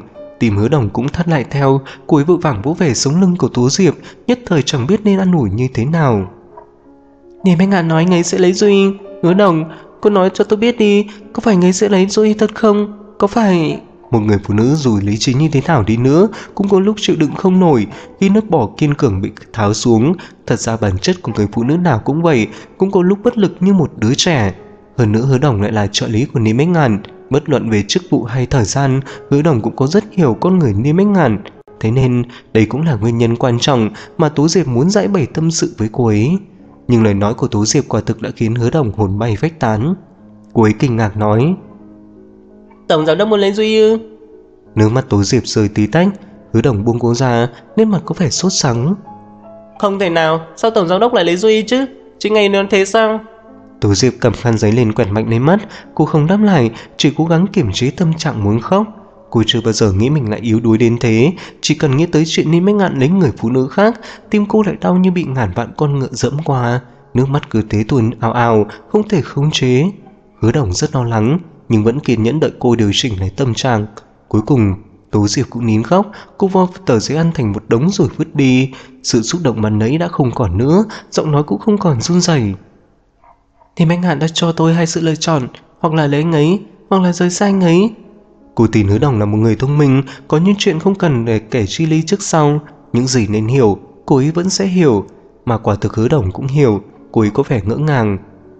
Tim Hứa Đồng cũng thắt lại theo, cô ấy vội vàng vỗ về sống lưng của Tố Diệp, nhất thời chẳng biết nên an ủi như thế nào. Nè mấy ngạn nói anh ấy sẽ lấy Duy. Hứa Đồng, cô nói cho tôi biết đi, có phải anh ấy sẽ lấy Duy thật không? Có phải... Một người phụ nữ dù lý trí như thế nào đi nữa cũng có lúc chịu đựng không nổi khi nước bọt kiên cường bị tháo xuống. Thật ra bản chất của người phụ nữ nào cũng vậy, cũng có lúc bất lực như một đứa trẻ. Hơn nữa Hứa Đồng lại là trợ lý của Niêm Bách Ngàn, bất luận về chức vụ hay thời gian, Hứa Đồng cũng có rất hiểu con người Niêm Bách Ngàn. Thế nên đây cũng là nguyên nhân quan trọng mà Tố Diệp muốn giải bày tâm sự với cô ấy. Nhưng lời nói của Tố Diệp quả thực đã khiến Hứa Đồng hồn bay phách tán. Cô ấy kinh ngạc nói: Tổng giám đốc muốn lấy Duy ư? Nước mắt Tố Diệp rơi tí tách. Hứa Đồng buông cô ra, nên mặt có vẻ sốt sắng. Không thể nào, sao tổng giám đốc lại lấy Duy chứ? Chứ ngày nói thế sao? Tố Diệp cầm khăn giấy lên quẹt mạnh lên mắt. Cô không đáp lại, chỉ cố gắng kiềm chế tâm trạng muốn khóc. Cô chưa bao giờ nghĩ mình lại yếu đuối đến thế. Chỉ cần nghĩ tới chuyện Niêm Bách Ngạn lấy người phụ nữ khác, tim cô lại đau như bị ngàn vạn con ngựa dẫm qua. Nước mắt cứ thế tuôn ào ào, không thể khống chế. Hứa Đồng rất lo lắng, nhưng vẫn kiên nhẫn đợi cô điều chỉnh lại tâm trạng. Cuối cùng Tố Diệp cũng nín khóc. Cô vo tờ giấy ăn thành một đống rồi vứt đi. Sự xúc động ban nãy đã không còn nữa, giọng nói cũng không còn run rẩy. Thì Bách Ngạn đã cho tôi hai sự lựa chọn, hoặc là lấy anh ấy, hoặc là rời xa anh ấy. Cô tin Hứa Đồng là một người thông minh, có những chuyện không cần để kể chi lý trước sau. Những gì nên hiểu, cô ấy vẫn sẽ hiểu. Mà quả thực Hứa Đồng cũng hiểu. Cô ấy có vẻ ngỡ ngàng.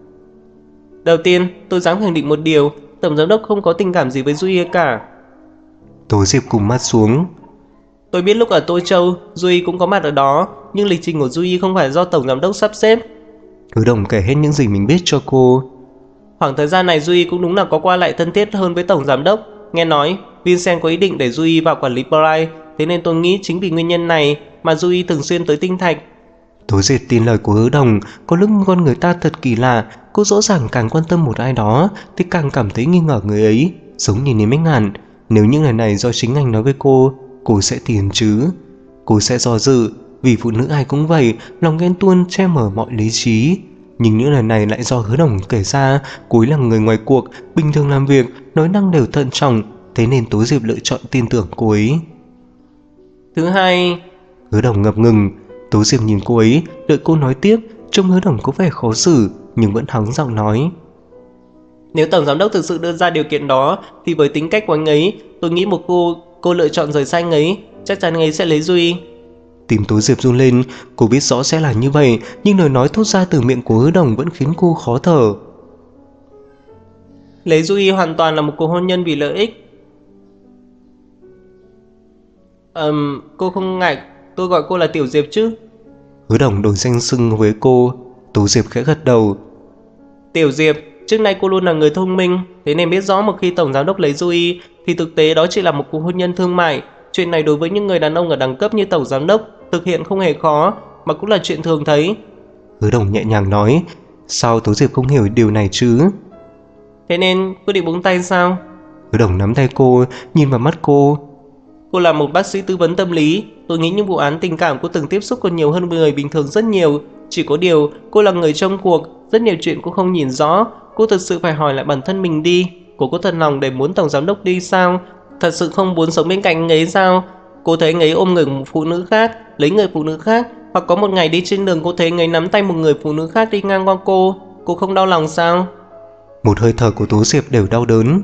Đầu tiên, tôi dám khẳng định một điều, tổng giám đốc không có tình cảm gì với Duy cả. Tố Diệp cụm mắt xuống. Tôi biết lúc ở Tô Châu, Duy cũng có mặt ở đó, nhưng lịch trình của Duy không phải do tổng giám đốc sắp xếp. Hứa Đồng kể hết những gì mình biết cho cô. Khoảng thời gian này Duy cũng đúng là có qua lại thân thiết hơn với tổng giám đốc. Nghe nói Vincent có ý định để Duy vào quản lý Pride, thế nên tôi nghĩ chính vì nguyên nhân này mà Duy thường xuyên tới Tinh Thạch. Tố Diệp tin lời của Hứa Đồng. Có lúc con người ta thật kỳ lạ, cô rõ ràng càng quan tâm một ai đó thì càng cảm thấy nghi ngờ người ấy. Giống như Niêm Bách Ngạn, nếu những lời này do chính anh nói với cô sẽ tin chứ? Cô sẽ do dự, vì phụ nữ ai cũng vậy, lòng ghen tuông che mờ mọi lý trí. Nhưng những lời này lại do Hứa Đồng kể ra. Cô ấy là người ngoài cuộc, bình thường làm việc, nói năng đều thận trọng, thế nên Tố Diệp lựa chọn tin tưởng cô ấy. Thứ hai... Hứa Đồng ngập ngừng. Tố Diệp nhìn cô ấy, đợi cô nói tiếp. Trông Hứa Đồng có vẻ khó xử, nhưng vẫn hắng giọng nói: Nếu tổng giám đốc thực sự đưa ra điều kiện đó, thì với tính cách của anh ấy, tôi nghĩ một cô lựa chọn rời xa anh ấy, chắc chắn anh ấy sẽ lấy Duy. Tim Tố Diệp run lên. Cô biết rõ sẽ là như vậy, nhưng lời nói thốt ra từ miệng của Hứa Đồng vẫn khiến cô khó thở. Lấy Duy hoàn toàn là một cuộc hôn nhân vì lợi ích. Cô không ngại tôi gọi cô là Tiểu Diệp chứ? Hứa Đồng đổi danh xưng với cô. Tố Diệp khẽ gật đầu. Tiểu Diệp, trước nay cô luôn là người thông minh, thế nên biết rõ một khi tổng giám đốc lấy Duy thì thực tế đó chỉ là một cuộc hôn nhân thương mại. Chuyện này đối với những người đàn ông ở đẳng cấp như tổng giám đốc thực hiện không hề khó, mà cũng là chuyện thường thấy. Hứa Đồng nhẹ nhàng nói. Sao Tố Diệp không hiểu điều này chứ? Thế nên quyết định buông tay sao? Hứa Đồng nắm tay cô, nhìn vào mắt cô. Cô là một bác sĩ tư vấn tâm lý, tôi nghĩ những vụ án tình cảm cô từng tiếp xúc còn nhiều hơn người bình thường rất nhiều. Chỉ có điều cô là người trong cuộc, rất nhiều chuyện cô không nhìn rõ. Cô thật sự phải hỏi lại bản thân mình đi. Cô có thật lòng để muốn tổng giám đốc đi sao? Thật sự không muốn sống bên cạnh anh ấy sao? Cô thấy anh ấy ôm người một phụ nữ khác, lấy người phụ nữ khác, hoặc có một ngày đi trên đường cô thấy anh ấy nắm tay một người phụ nữ khác đi ngang qua cô không đau lòng sao? Một hơi thở của Tố Diệp đều đau đớn.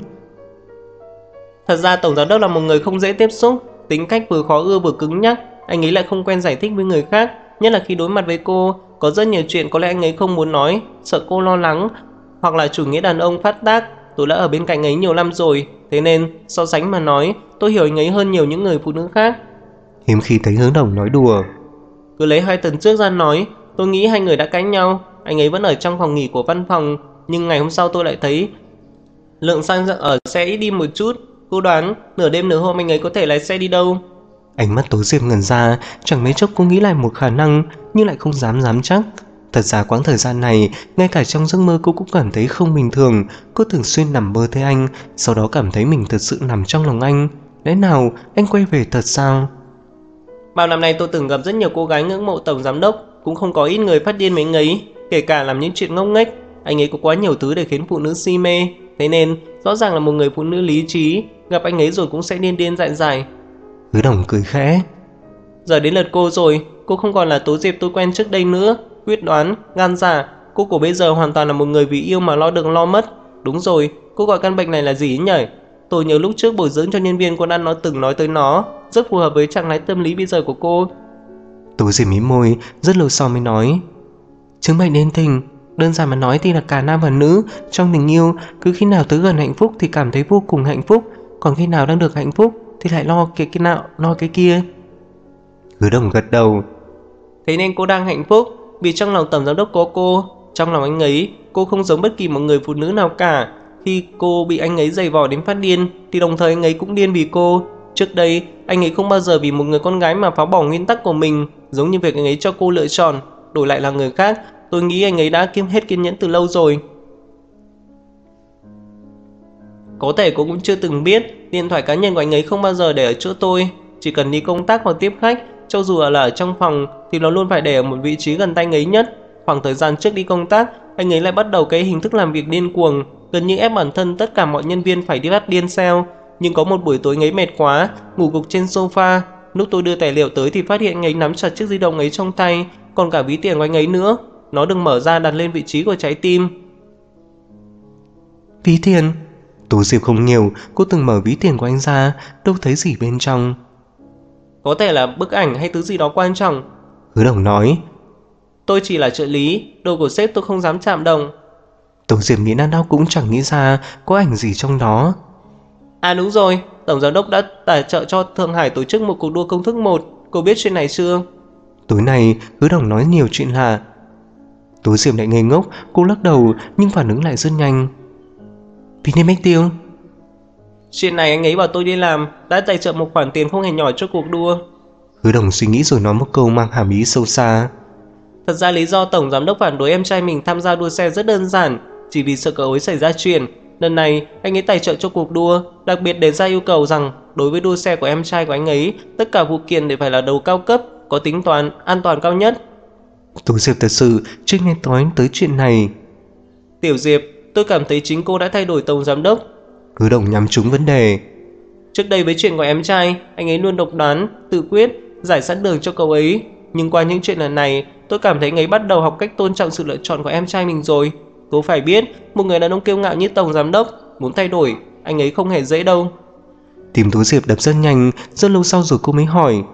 Thật ra tổng giám đốc là một người không dễ tiếp xúc, tính cách vừa khó ưa vừa cứng nhắc. Anh ấy lại không quen giải thích với người khác, nhất là khi đối mặt với cô. Có rất nhiều chuyện có lẽ anh ấy không muốn nói, sợ cô lo lắng, hoặc là chủ nghĩa đàn ông phát tác. Tôi đã ở bên cạnh ấy nhiều năm rồi, thế nên so sánh mà nói, tôi hiểu anh ấy hơn nhiều những người phụ nữ khác. Hiếm khi thấy Hứa Đồng nói đùa. Cứ lấy 2 tuần trước ra nói, tôi nghĩ hai người đã cãi nhau. Anh ấy vẫn ở trong phòng nghỉ của văn phòng, nhưng ngày hôm sau tôi lại thấy lượng xăng ở xe ít đi một chút. Cô đoán nửa đêm nửa hôm anh ấy có thể lái xe đi đâu? Ánh mắt Tố Diệp ngẩn ra. Chẳng mấy chốc cô nghĩ lại một khả năng, nhưng lại không dám chắc. Thật ra quãng thời gian này, ngay cả trong giấc mơ cô cũng cảm thấy không bình thường. Cô thường xuyên nằm mơ thấy anh, sau đó cảm thấy mình thật sự nằm trong lòng anh. Lẽ nào anh quay về thật sao? Bao năm nay tôi từng gặp rất nhiều cô gái ngưỡng mộ tổng giám đốc, cũng không có ít người phát điên với anh ấy, kể cả làm những chuyện ngốc nghếch. Anh ấy có quá nhiều thứ để khiến phụ nữ si mê, thế nên rõ ràng là một người phụ nữ lý trí, gặp anh ấy rồi cũng sẽ điên điên dại dại. Hứa Đồng cười khẽ. Giờ đến lượt cô rồi, cô không còn là Tố Diệp tôi quen trước đây nữa. Quyết đoán, gan dạ, cô của bây giờ hoàn toàn là một người vì yêu mà lo được lo mất. Đúng rồi, cô gọi căn bệnh này là gì ấy nhỉ? Tôi nhớ lúc trước bồi dưỡng cho nhân viên quán ăn nó từng nói tới nó, rất phù hợp với trạng thái tâm lý bây giờ của cô. Tố Diệp mím môi, rất lâu sau mới nói. Chứng bệnh điên tình, đơn giản mà nói thì là cả nam và nữ trong tình yêu, cứ khi nào tới gần hạnh phúc thì cảm thấy vô cùng hạnh phúc, còn khi nào đang được hạnh phúc thì lại lo cái nào lo cái kia. Hứa Đồng gật đầu. Thế nên cô đang hạnh phúc, vì trong lòng tổng giám đốc có cô, trong lòng anh ấy, cô không giống bất kỳ một người phụ nữ nào cả. Khi cô bị anh ấy giày vò đến phát điên, thì đồng thời anh ấy cũng điên vì cô. Trước đây, anh ấy không bao giờ vì một người con gái mà phá bỏ nguyên tắc của mình, giống như việc anh ấy cho cô lựa chọn, đổi lại là người khác. Tôi nghĩ anh ấy đã hết kiên nhẫn từ lâu rồi. Có thể cô cũng chưa từng biết, điện thoại cá nhân của anh ấy không bao giờ để ở chỗ tôi. Chỉ cần đi công tác hoặc tiếp khách, cho dù là ở trong phòng, thì nó luôn phải để ở một vị trí gần tay anh ấy nhất. Khoảng thời gian trước đi công tác, anh ấy lại bắt đầu cái hình thức làm việc điên cuồng, gần như ép bản thân tất cả mọi nhân viên phải đi bắt điên sale. Nhưng có một buổi tối anh ấy mệt quá, ngủ gục trên sofa. Lúc tôi đưa tài liệu tới thì phát hiện anh ấy nắm chặt chiếc di động ấy trong tay, còn cả ví tiền của anh ấy nữa. Nó được mở ra đặt lên vị trí của trái tim. Ví tiền? Tố Diệp không nhiều, cô từng mở ví tiền của anh ra, đâu thấy gì bên trong. Có thể là bức ảnh hay thứ gì đó quan trọng. Hứa Đồng nói. Tôi chỉ là trợ lý, đồ của sếp tôi không dám chạm đồng. Tố Diệp nghĩ nan đâu cũng chẳng nghĩ ra có ảnh gì trong đó. À đúng rồi, tổng giám đốc đã tài trợ cho Thượng Hải tổ chức một cuộc đua công thức 1. Cô biết chuyện này chưa? Tối nay Hứa Đồng nói nhiều chuyện lạ. Tố Diệp lại ngây ngốc, cô lắc đầu nhưng phản ứng lại rất nhanh. Vinamilk tiêu. Chuyện này anh ấy bảo tôi đi làm, đã tài trợ một khoản tiền không hề nhỏ cho cuộc đua. Hứa Đồng suy nghĩ rồi nói một câu mang hàm ý sâu xa. Thật ra lý do tổng giám đốc phản đối em trai mình tham gia đua xe rất đơn giản, chỉ vì sợ cậu ấy xảy ra chuyện. Lần này anh ấy tài trợ cho cuộc đua, đặc biệt đề ra yêu cầu rằng đối với đua xe của em trai của anh ấy, tất cả phụ kiện đều phải là đầu cao cấp, có tính toán an toàn cao nhất. Tố Diệp thật sự chưa nghe nói tới chuyện này. Tiểu Diệp, tôi cảm thấy chính cô đã thay đổi tổng giám đốc. Hứa Đồng nhắm trúng vấn đề. Trước đây với chuyện của em trai, anh ấy luôn độc đoán, tự quyết, giải sẵn đường cho cậu ấy. Nhưng qua những chuyện lần này, tôi cảm thấy anh ấy bắt đầu học cách tôn trọng sự lựa chọn của em trai mình rồi. Cô phải biết, một người đàn ông kiêu ngạo như tổng giám đốc, muốn thay đổi, anh ấy không hề dễ đâu. Tim Tố Diệp đập rất nhanh, rất lâu sau rồi cô mới hỏi.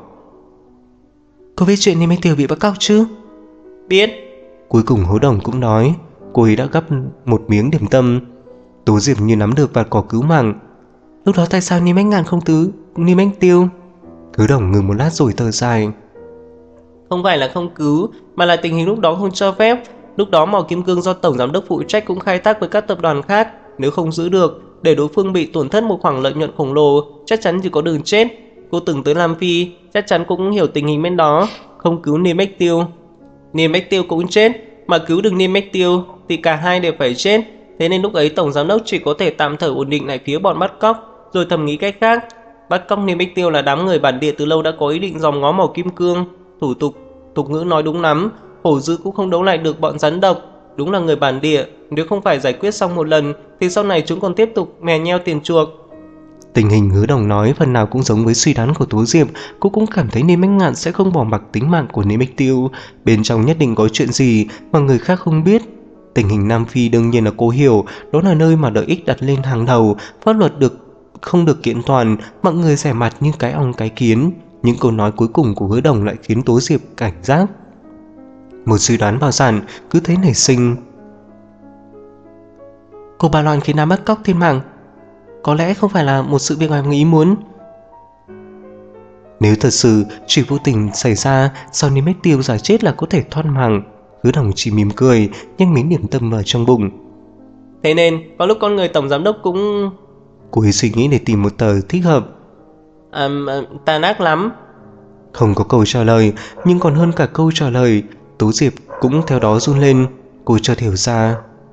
Cô biết chuyện Niêm Tiêu bị bắt cóc chứ? Biết. Cuối cùng Hứa Đồng cũng nói. Cô ấy đã gắp một miếng điểm tâm. Tố Diệp như nắm được vạt cỏ cứu mạng. Lúc đó tại sao Niêm Ngạn không Niêm Tiêu? Hứa Đồng ngừng một lát rồi thở dài. Không phải là không cứu, mà là tình hình lúc đó không cho phép. Lúc đó mỏ kim cương do tổng giám đốc phụ trách cũng khai thác với các tập đoàn khác. Nếu không giữ được, để đối phương bị tổn thất một khoản lợi nhuận khổng lồ, chắc chắn chỉ có đường chết. Cô từng tới Nam Phi, chắc chắn cũng hiểu tình hình bên đó. Không cứu Niêm Tiêu cũng chết, mà cứu được Niêm Tiêu thì cả hai đều phải chết. Thế nên lúc ấy tổng giám đốc chỉ có thể tạm thời ổn định lại phía bọn bắt cóc, rồi thầm nghĩ cách khác. Bắt cóc Niêm Tiêu là đám người bản địa từ lâu đã có ý định dòm ngó mỏ kim cương. Thủ tục ngữ nói đúng lắm, hổ dữ cũng không đấu lại được bọn rắn độc. Đúng là người bản địa, nếu không phải giải quyết xong một lần thì sau này chúng còn tiếp tục mè nheo tiền chuộc. Tình hình Hứa Đồng nói phần nào cũng giống với suy đoán của Tố Diệp. Cô cũng cảm thấy Niêm Ngạn sẽ không bỏ mặc tính mạng của Niêm Tiêu. Bên trong nhất định có chuyện gì mà người khác không biết. Tình hình Nam Phi đương nhiên là cô hiểu, đó là nơi mà lợi ích đặt lên hàng đầu, pháp luật không được kiện toàn, mọi người rẻ mặt như cái ong cái kiến. Những câu nói cuối cùng của Hứa Đồng lại khiến Tố Diệp cảnh giác. Một suy đoán bao sản cứ thế nảy sinh. Cô Bà Loan khiến Nam bắt cóc thiên mạng, có lẽ không phải là một sự việc ngoài ý muốn. Nếu thật sự chỉ vô tình xảy ra, sau Niêm Tiêu giả chết là có thể thoát mạng. Hứa Đồng chỉ mỉm cười, nhấc miếng điểm tâm vào trong bụng. Thế nên có lúc con người tổng giám đốc cũng... Cô ấy suy nghĩ để tìm một tờ thích hợp. Tàn ác lắm. Không có câu trả lời, nhưng còn hơn cả câu trả lời, Tố Diệp cũng theo đó run lên. Cô chợt hiểu ra.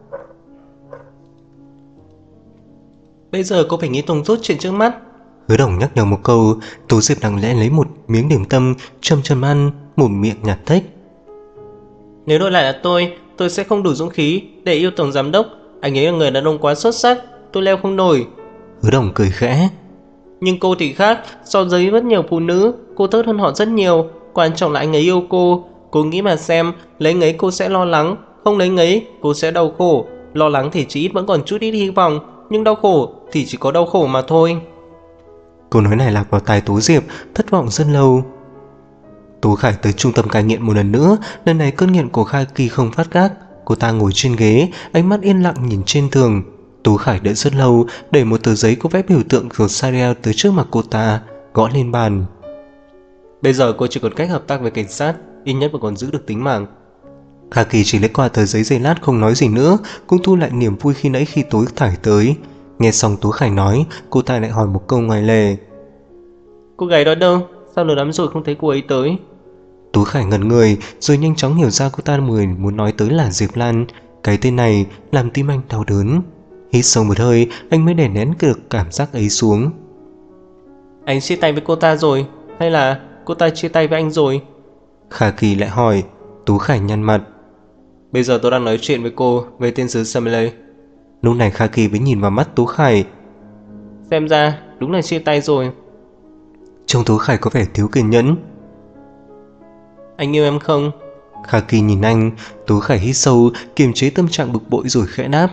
Bây giờ cô phải nghĩ thông suốt chuyện trước mắt. Hứa Đồng nhắc nhở một câu. Tố Diệp lặng lẽ lấy một miếng điểm tâm, châm châm ăn, một miệng nhạt thếch. Nếu đổi lại là tôi sẽ không đủ dũng khí để yêu tổng giám đốc. Anh ấy là người đàn ông quá xuất sắc, tôi leo không nổi. Hứa Đồng cười khẽ. Nhưng cô thì khác, so với rất nhiều phụ nữ, cô tốt hơn họ rất nhiều. Quan trọng là anh ấy yêu cô. Cô nghĩ mà xem, lấy anh ấy cô sẽ lo lắng, không lấy anh ấy cô sẽ đau khổ. Lo lắng thì chỉ ít vẫn còn chút ít hy vọng, nhưng đau khổ thì chỉ có đau khổ mà thôi. Câu nói này lạc vào tai Tố Diệp, thất vọng rất lâu. Tố Khải tới trung tâm cai nghiện một lần nữa, lần này cơn nghiện của Kha Kỳ không phát gác. Cô ta ngồi trên ghế, ánh mắt yên lặng nhìn trên tường. Tố Khải đợi rất lâu, để một tờ giấy có vẽ biểu tượng của Sariel tới trước mặt cô ta, gõ lên bàn. Bây giờ cô chỉ còn cách hợp tác với cảnh sát, ít nhất mà còn giữ được tính mạng. Kha Kỳ chỉ lấy qua tờ giấy giây lát không nói gì nữa, cũng thu lại niềm vui khi nãy khi Tố Khải tới. Nghe xong Tố Khải nói, cô ta lại hỏi một câu ngoài lề. Cô gái đó đâu? Sao lâu lắm rồi không thấy cô ấy tới? Tố Khải ngẩn người, rồi nhanh chóng hiểu ra cô ta muốn nói tới là Diệp Lan. Cái tên này làm tim anh đau đớn. Hít sâu một hơi, anh mới đè nén được cảm giác ấy xuống. Anh chia tay với cô ta rồi, hay là cô ta chia tay với anh rồi? Kha Kỳ lại hỏi. Tố Khải nhăn mặt. Bây giờ tôi đang nói chuyện với cô về tên sứ Samele. Lúc này Kha Kỳ mới nhìn vào mắt Tố Khải. Xem ra đúng là chia tay rồi. Trông Tố Khải có vẻ thiếu kiên nhẫn. Anh yêu em không? Kha Kỳ nhìn anh. Tố Khải hít sâu, kiềm chế tâm trạng bực bội rồi khẽ đáp.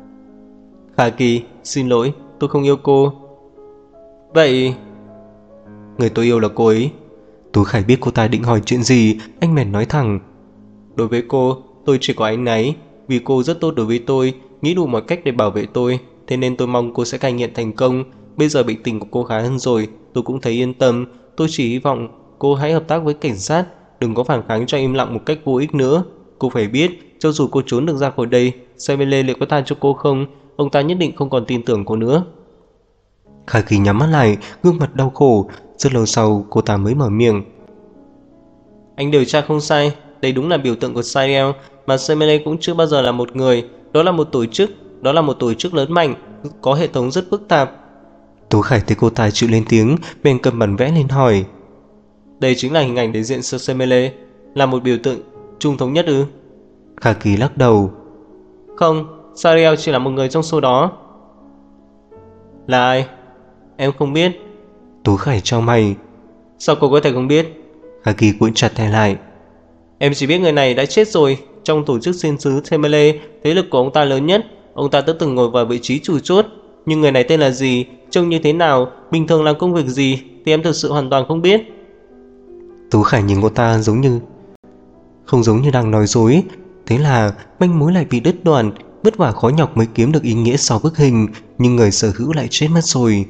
Kha Kỳ, xin lỗi, tôi không yêu cô. Vậy người tôi yêu là cô ấy. Tố Khải biết cô ta định hỏi chuyện gì, anh bèn nói thẳng. Đối với cô, tôi chỉ có áy náy, vì cô rất tốt đối với tôi, nghĩ đủ mọi cách để bảo vệ tôi, thế nên tôi mong cô sẽ cai nghiện thành công. Bây giờ bệnh tình của cô khá hơn rồi, tôi cũng thấy yên tâm. Tôi chỉ hy vọng cô hãy hợp tác với cảnh sát, đừng có phản kháng cho im lặng một cách vô ích nữa. Cô phải biết, cho dù cô trốn được ra khỏi đây, Samuel liệu có tha cho cô không? Ông ta nhất định không còn tin tưởng cô nữa. Kha Kỳ nhắm mắt lại, gương mặt đau khổ. Rất lâu sau cô ta mới mở miệng. Anh điều tra không sai, đây đúng là biểu tượng của Sariel, mà Samuel cũng chưa bao giờ là một người. Đó là một tổ chức lớn mạnh, có hệ thống rất phức tạp. Tố Khải thấy cô ta chịu lên tiếng, bèn cầm bản vẽ lên hỏi. Đây chính là hình ảnh đại diện Semele, là một biểu tượng chung thống nhất ư? Kha Kỳ lắc đầu. Không, Sariel chỉ là một người trong số đó. Là ai? Em không biết. Tố Khải chau mày. Sao cô có thể không biết? Kha Kỳ cuộn chặt tay lại. Em chỉ biết người này đã chết rồi. Trong tổ chức xin sứ Semele, thế lực của ông ta lớn nhất. Ông ta đã từng ngồi vào vị trí chủ chốt. Nhưng người này tên là gì, trông như thế nào, bình thường làm công việc gì thì em thực sự hoàn toàn không biết. Tố Khải nhìn cô ta không giống như đang nói dối. Thế là manh mối lại bị đứt đoạn. Vất vả khó nhọc mới kiếm được ý nghĩa sau bức hình, nhưng người sở hữu lại chết mất rồi.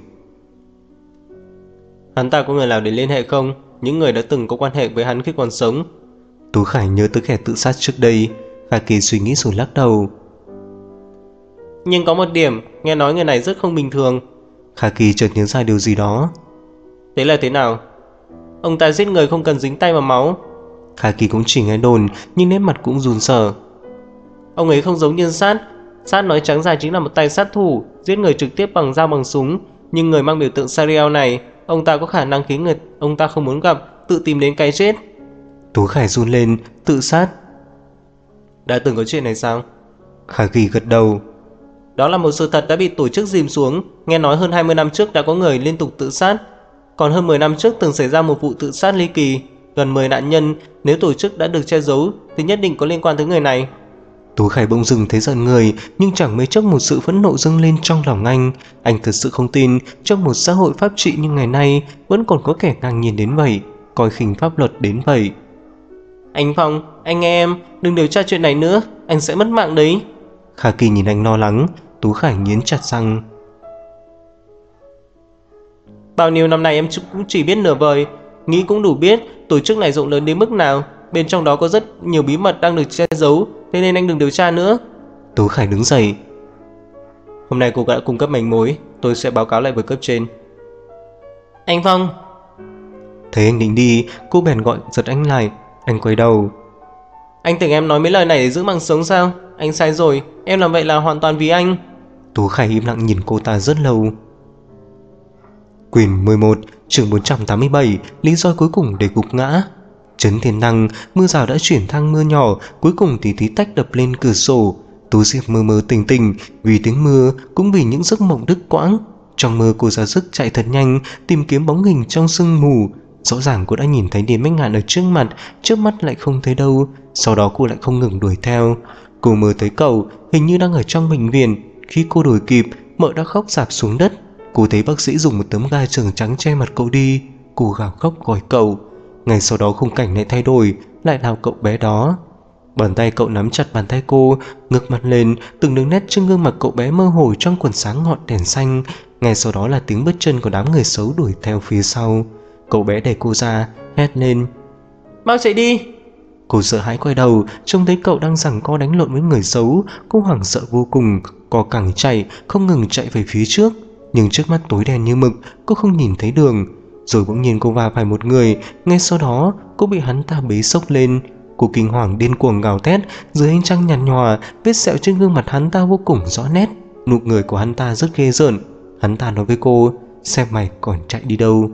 Hắn ta có người nào để liên hệ không? Những người đã từng có quan hệ với hắn khi còn sống. Tố Khải nhớ tới kẻ tự sát trước đây. Kha Kỳ suy nghĩ rồi lắc đầu. Nhưng có một điểm, nghe nói người này rất không bình thường. Kha Kỳ chợt nhớ ra điều gì đó. Thế là thế nào? Ông ta giết người không cần dính tay vào máu. Kha Kỳ cũng chỉ nghe đồn, nhưng nét mặt cũng run rẩy. Ông ấy không giống như Sát nói trắng ra chính là một tay sát thủ, giết người trực tiếp bằng dao bằng súng. Nhưng người mang biểu tượng Sariel này, ông ta có khả năng khiến người ông ta không muốn gặp tự tìm đến cái chết. Tố Khải run lên. Tự sát? Đã từng có chuyện này sao? Kha Kỳ gật đầu. Đó là một sự thật đã bị tổ chức dìm xuống. Nghe nói hơn 20 năm trước đã có người liên tục tự sát. Còn hơn 10 năm trước từng xảy ra một vụ tự sát ly kỳ, gần 10 nạn nhân. Nếu tổ chức đã được che giấu thì nhất định có liên quan tới người này. Tố Khải bỗng dưng thấy giận người, nhưng chẳng mấy chốc một sự phẫn nộ dâng lên trong lòng anh. Anh thật sự không tin trong một xã hội pháp trị như ngày nay vẫn còn có kẻ ngang nhiên đến vậy, coi khinh pháp luật đến vậy. Anh Phong, anh nghe em, đừng điều tra chuyện này nữa, anh sẽ mất mạng đấy. Kha Kỳ nhìn anh lo lắng. Tố Khải nghiến chặt răng. Bao nhiêu năm nay em cũng chỉ biết nửa vời, nghĩ cũng đủ biết tổ chức này rộng lớn đến mức nào. Bên trong đó có rất nhiều bí mật đang được che giấu, thế nên anh đừng điều tra nữa. Tố Khải đứng dậy. Hôm nay cô đã cung cấp manh mối, tôi sẽ báo cáo lại với cấp trên. Anh Phong. Thấy anh định đi, cô bèn gọi giật anh lại. Anh quay đầu. Anh tưởng em nói mấy lời này để giữ mạng sống sao? Anh sai rồi, em làm vậy là hoàn toàn vì anh. Tố Khải im lặng nhìn cô ta rất lâu. Quyển 11, chương 487, lý do cuối cùng để gục ngã. Trấn Thiên Đăng, mưa rào đã chuyển sang mưa nhỏ, cuối cùng thì tí tách đập lên cửa sổ. Tú Diệp mơ mơ tỉnh tỉnh, vì tiếng mưa cũng vì những giấc mộng đứt quãng. Trong mơ cô ra sức chạy thật nhanh, tìm kiếm bóng hình trong sương mù. Rõ ràng cô đã nhìn thấy Điền Bách Ngạn ở trước mắt lại không thấy đâu. Sau đó cô lại không ngừng đuổi theo. Cô mơ thấy cậu hình như đang ở trong bệnh viện. Khi cô đuổi kịp, mợ đã khóc rạp xuống đất. Cô thấy bác sĩ dùng một tấm ga giường trắng che mặt cậu đi. Cô gào khóc gọi cậu. Ngay sau đó khung cảnh lại thay đổi, lại là cậu bé đó. Bàn tay cậu nắm chặt bàn tay cô, ngước mặt lên, từng đường nét trên gương mặt cậu bé mơ hồ trong quần sáng ngọn đèn xanh. Ngay sau đó là tiếng bước chân của đám người xấu đuổi theo phía sau. Cậu bé đẩy cô ra, hét lên: Mau chạy đi! Cô sợ hãi quay đầu, trông thấy cậu đang giằng co đánh lộn với người xấu. Cô hoảng sợ vô cùng, co cẳng chạy, không ngừng chạy về phía trước. Nhưng trước mắt tối đen như mực, cô không nhìn thấy đường. Rồi bỗng nhiên cô va phải một người. Ngay sau đó cô bị hắn ta bế xốc lên. Cô kinh hoàng điên cuồng gào thét. Dưới ánh trăng nhạt nhòa, vết sẹo trên gương mặt hắn ta vô cùng rõ nét. Nụ cười của hắn ta rất ghê rợn. Hắn ta nói với cô: xem mày còn chạy đi đâu.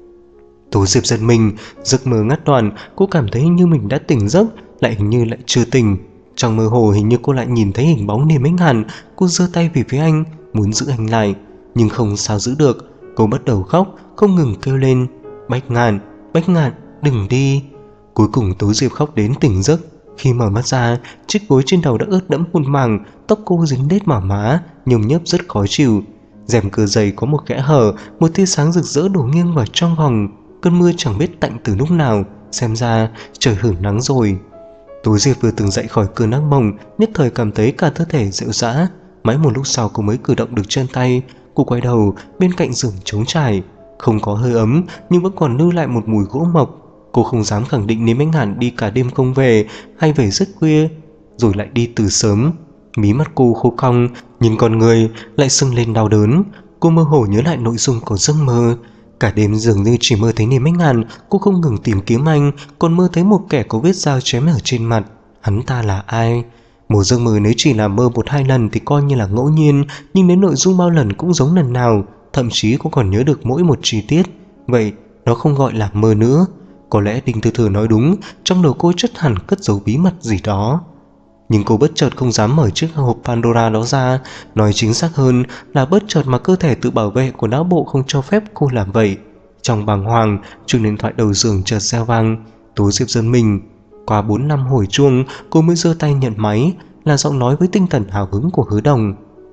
Tố Diệp giật mình, giấc mơ ngắt đoạn. Cô cảm thấy như mình đã tỉnh giấc, lại hình như lại chưa tỉnh. Trong mơ hồ hình như cô lại nhìn thấy hình bóng Điền Bách Ngạn. Cô giơ tay về phía anh, muốn giữ anh lại, nhưng không sao giữ được. Cô bắt đầu khóc, không ngừng kêu lên: Bách Ngạn, Bách Ngạn, đừng đi. Cuối cùng Tố Diệp khóc đến tỉnh giấc. Khi mở mắt ra, chiếc gối trên đầu đã ướt đẫm hôn màng, tóc cô dính đết vào má, nhôm nhớp rất khó chịu. Rèm cửa giày có một kẽ hở, một tia sáng rực rỡ đổ nghiêng vào trong phòng. Cơn mưa chẳng biết tạnh từ lúc nào, xem ra trời hửng nắng rồi. Tố Diệp vừa từng dậy khỏi cơn ác mộng, nhất thời cảm thấy cả cơ thể rệu rã. Mãi một lúc sau cô mới cử động được chân tay. Cô quay đầu, bên cạnh giường trống trải, không có hơi ấm nhưng vẫn còn lưu lại một mùi gỗ mộc. Cô không dám khẳng định nếu Bách Ngạn đi cả đêm không về, hay về rất khuya, rồi lại đi từ sớm. Mí mắt cô khô cong, nhìn con người lại sưng lên đau đớn. Cô mơ hồ nhớ lại nội dung của giấc mơ. Cả đêm dường như chỉ mơ thấy Điền Bách Ngạn. Cô không ngừng tìm kiếm anh, còn mơ thấy một kẻ có vết dao chém ở trên mặt. Hắn ta là ai? Một giấc mơ nếu chỉ là mơ 1-2 lần thì coi như là ngẫu nhiên, nhưng nếu nội dung bao lần cũng giống lần nào, thậm chí cô còn nhớ được mỗi một chi tiết, vậy đó không gọi là mơ nữa. Có lẽ Đinh Thư Thư nói đúng, trong đầu cô chất hẳn cất giấu bí mật gì đó. Nhưng cô bất chợt không dám mở chiếc hộp Pandora đó ra. Nói chính xác hơn là bất chợt mà cơ thể tự bảo vệ của não bộ không cho phép cô làm vậy. Trong bàng hoàng, chuông điện thoại đầu giường chợt reo vang. Tố Diệp giật mình. Qua 4 năm hồi chuông, cô mới giơ tay nhận máy, là giọng nói với tinh thần hào hứng của Hứa Đồng.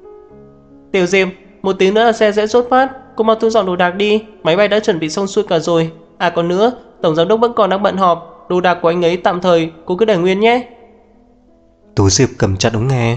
Tiểu Diệp, một tiếng nữa là xe sẽ xuất phát. Cô mau thu dọn đồ đạc đi, máy bay đã chuẩn bị xong xuôi cả rồi. À còn nữa, tổng giám đốc vẫn còn đang bận họp, đồ đạc của anh ấy tạm thời cô cứ để nguyên nhé. Tố Diệp cầm chặt ống nghe.